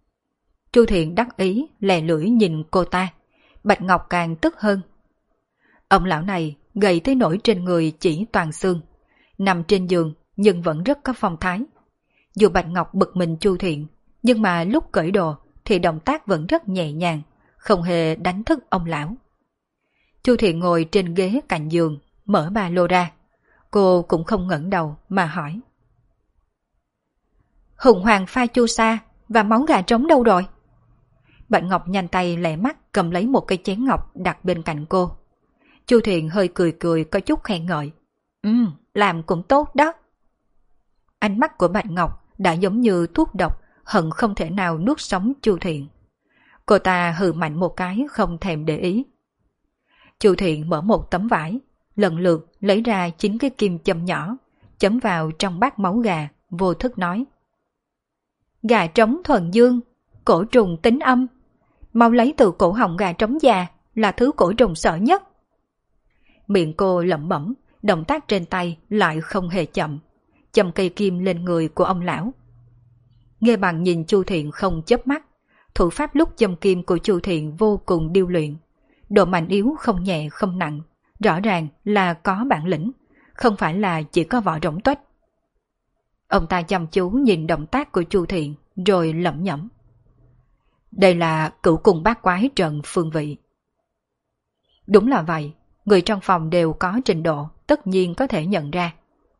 Chu Thiện đắc ý, lè lưỡi nhìn cô ta. Bạch Ngọc càng tức hơn. Ông lão này gầy tới nỗi trên người chỉ toàn xương. Nằm trên giường nhưng vẫn rất có phong thái. Dù Bạch Ngọc bực mình Chu Thiện, nhưng mà lúc cởi đồ thì động tác vẫn rất nhẹ nhàng, không hề đánh thức ông lão. Chu Thiện ngồi trên ghế cạnh giường, mở ba lô ra. Cô cũng không ngẩng đầu mà hỏi. Hùng hoàng pha chu sa và máu gà trống đâu rồi? Bạch Ngọc nhanh tay lẹ mắt cầm lấy một cây chén ngọc đặt bên cạnh cô. Chu Thiện hơi cười cười có chút khen ngợi. Làm cũng tốt đó. Ánh mắt của Bạch Ngọc đã giống như thuốc độc, hận không thể nào nuốt sống Chu Thiện. Cô ta hừ mạnh một cái không thèm để ý. Chu Thiện mở một tấm vải, lần lượt lấy ra 9 cái kim châm nhỏ, chấm vào trong bát máu gà, vô thức nói. Gà trống thuần dương, cổ trùng tính âm. Mau lấy từ cổ họng gà trống già là thứ cổ trùng sợ nhất. Miệng cô lẩm bẩm, động tác trên tay lại không hề chậm. châm cây kim lên người của ông lão. Nghe Bằng nhìn Chu Thiện không chớp mắt, thủ pháp lúc châm kim của Chu Thiện vô cùng điêu luyện, độ mạnh yếu không nhẹ không nặng, rõ ràng là có bản lĩnh, không phải là chỉ có vỏ rỗng tuếch. Ông ta chăm chú nhìn động tác của Chu Thiện rồi lẩm nhẩm. Đây là cửu cung bát quái trận phương vị. Đúng là vậy, người trong phòng đều có trình độ, tất nhiên có thể nhận ra.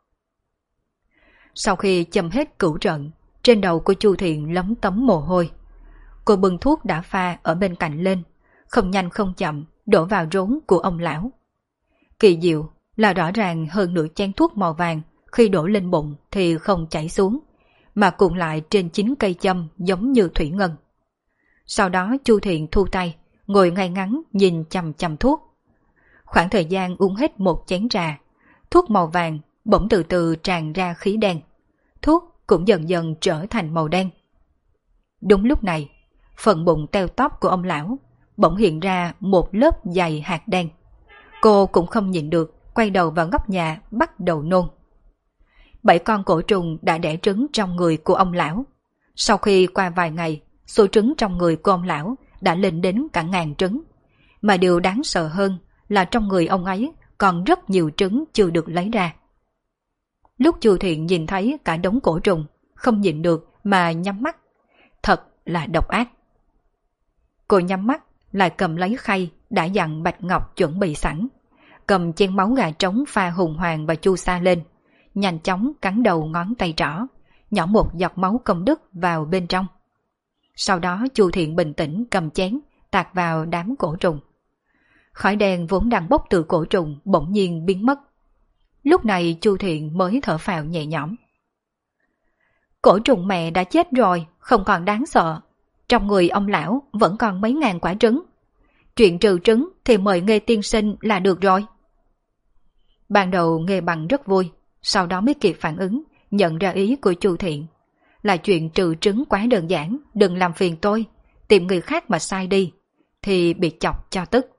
Sau khi châm hết cửu trận, trên đầu của Chu Thiện lấm tấm mồ hôi. Cô bưng thuốc đã pha ở bên cạnh lên, không nhanh không chậm đổ vào rốn của ông lão. Kỳ diệu là rõ ràng hơn nửa chén thuốc màu vàng khi đổ lên bụng thì không chảy xuống, mà cuộn lại trên 9 cây châm giống như thủy ngân. Sau đó Chu Thiện thu tay, ngồi ngay ngắn nhìn chằm chằm thuốc. Khoảng thời gian uống hết một chén trà, thuốc màu vàng bỗng từ từ tràn ra khí đen. Thuốc cũng dần dần trở thành màu đen. Đúng lúc này, phần bụng teo tóp của ông lão bỗng hiện ra một lớp dày hạt đen. Cô cũng không nhịn được, quay đầu vào góc nhà bắt đầu nôn. 7 con cổ trùng đã đẻ trứng trong người của ông lão. Sau khi qua vài ngày, số trứng trong người của ông lão đã lên đến cả 1000 trứng. Mà điều đáng sợ hơn là trong người ông ấy còn rất nhiều trứng chưa được lấy ra. Lúc Chu Thiện nhìn thấy cả đống cổ trùng, không nhịn được mà nhắm mắt. Thật là độc ác. Cô nhắm mắt lại cầm lấy khay đã dặn Bạch Ngọc chuẩn bị sẵn, cầm chén máu gà trống pha hùng hoàng và chu sa lên, nhanh chóng cắn đầu ngón tay trỏ, nhỏ một giọt máu công đức vào bên trong. Sau đó Chu Thiện bình tĩnh cầm chén tạt vào đám cổ trùng. Khói đen vốn đang bốc từ cổ trùng bỗng nhiên biến mất. Lúc này Chu Thiện mới thở phào nhẹ nhõm. Cổ trùng mẹ đã chết rồi, không còn đáng sợ. Trong người ông lão vẫn còn mấy ngàn quả trứng. Chuyện trừ trứng thì mời Nghê tiên sinh là được rồi. Ban đầu Nghê Bằng rất vui, sau đó mới kịp phản ứng, nhận ra ý của Chu Thiện. Là chuyện trừ trứng quá đơn giản, đừng làm phiền tôi, tìm người khác mà sai đi, thì bị chọc cho tức.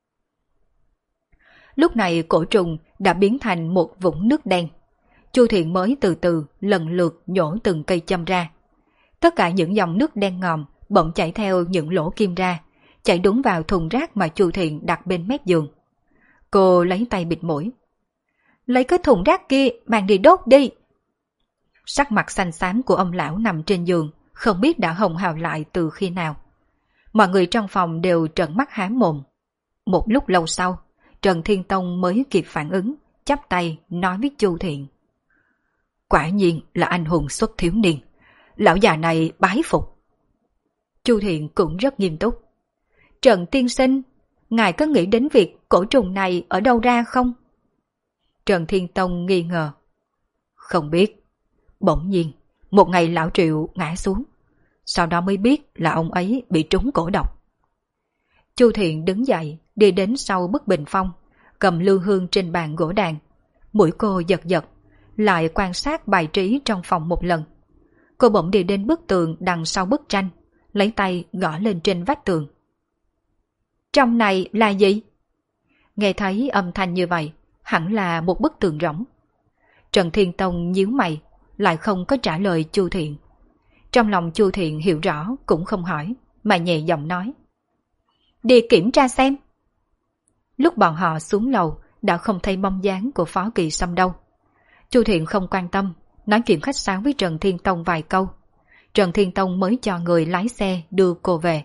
Lúc này cổ trùng đã biến thành một vũng nước đen. Chu Thiện mới từ từ lần lượt nhổ từng cây châm ra. Tất cả những dòng nước đen ngòm bỗng chảy theo những lỗ kim ra, chảy đúng vào thùng rác mà Chu Thiện đặt bên mép giường. Cô lấy tay bịt mũi. Lấy cái thùng rác kia mang đi đốt đi. Sắc mặt xanh xám của ông lão nằm trên giường, không biết đã hồng hào lại từ khi nào. Mọi người trong phòng đều trợn mắt há mồm. Một lúc lâu sau, Trần Thiên Tông mới kịp phản ứng, chắp tay nói với Chu Thiện. Quả nhiên là anh hùng xuất thiếu niên, lão già này bái phục. Chu Thiện cũng rất nghiêm túc. Trần tiên sinh, ngài có nghĩ đến việc cổ trùng này ở đâu ra không? Trần Thiên Tông nghi ngờ. Không biết. Bỗng nhiên, một ngày lão Triệu ngã xuống. Sau đó mới biết là ông ấy bị trúng cổ độc. Chu Thiện đứng dậy, đi đến sau bức bình phong, cầm lưu hương trên bàn gỗ đàn. Mũi cô giật giật, lại quan sát bài trí trong phòng một lần. Cô bỗng đi đến bức tường đằng sau bức tranh, lấy tay gõ lên trên vách tường. Trong này là gì? Nghe thấy âm thanh như vậy, hẳn là một bức tường rỗng. Trần Thiên Tông nhíu mày, lại không có trả lời Chu Thiện. Trong lòng Chu Thiện hiểu rõ cũng không hỏi, mà nhẹ giọng nói. Đi kiểm tra xem. Lúc bọn họ xuống lầu đã không thấy bóng dáng của Phó Kỳ Sâm đâu. Chu Thiện không quan tâm, nói chuyện khách sáo với Trần Thiên Tông vài câu. Trần Thiên Tông mới cho người lái xe đưa cô về.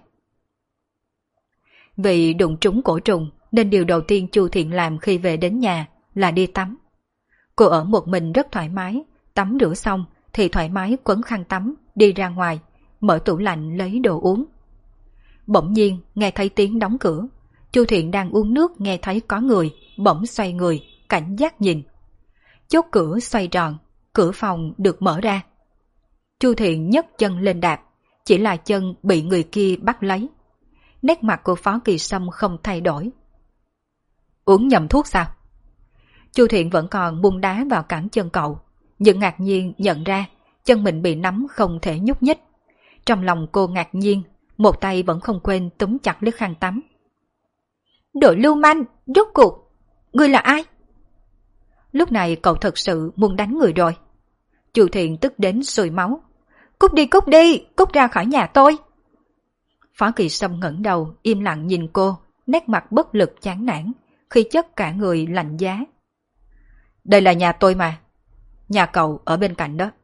Vì đụng trúng cổ trùng nên điều đầu tiên Chu Thiện làm khi về đến nhà là đi tắm. Cô ở một mình rất thoải mái, tắm rửa xong thì thoải mái quấn khăn tắm, đi ra ngoài, mở tủ lạnh lấy đồ uống. Bỗng nhiên nghe thấy tiếng đóng cửa. Chu Thiện đang uống nước nghe thấy có người, bỗng xoay người, cảnh giác nhìn. Chốt cửa xoay tròn, cửa phòng được mở ra. Chu Thiện nhấc chân lên đạp, chỉ là chân bị người kia bắt lấy. Nét mặt của Phó Kỳ Sâm không thay đổi. Uống nhầm thuốc sao? Chu Thiện vẫn còn buông đá vào cẳng chân cậu, nhưng ngạc nhiên nhận ra chân mình bị nắm không thể nhúc nhích. Trong lòng cô ngạc nhiên, một tay vẫn không quên túm chặt lấy khăn tắm. Đội lưu manh, rốt cuộc, ngươi là ai? Lúc này cậu thật sự muốn đánh người rồi. Chu Thiện tức đến sôi máu. Cút đi, cút ra khỏi nhà tôi. Phó Kỳ Sâm ngẩng đầu, im lặng nhìn cô, nét mặt bất lực chán nản, khí chất cả người lạnh giá. Đây là nhà tôi mà, nhà cậu ở bên cạnh đó.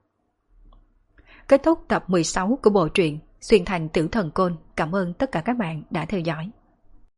Kết thúc tập 16 của bộ truyện Xuyên Thành Tử Thần Côn. Cảm ơn tất cả các bạn đã theo dõi.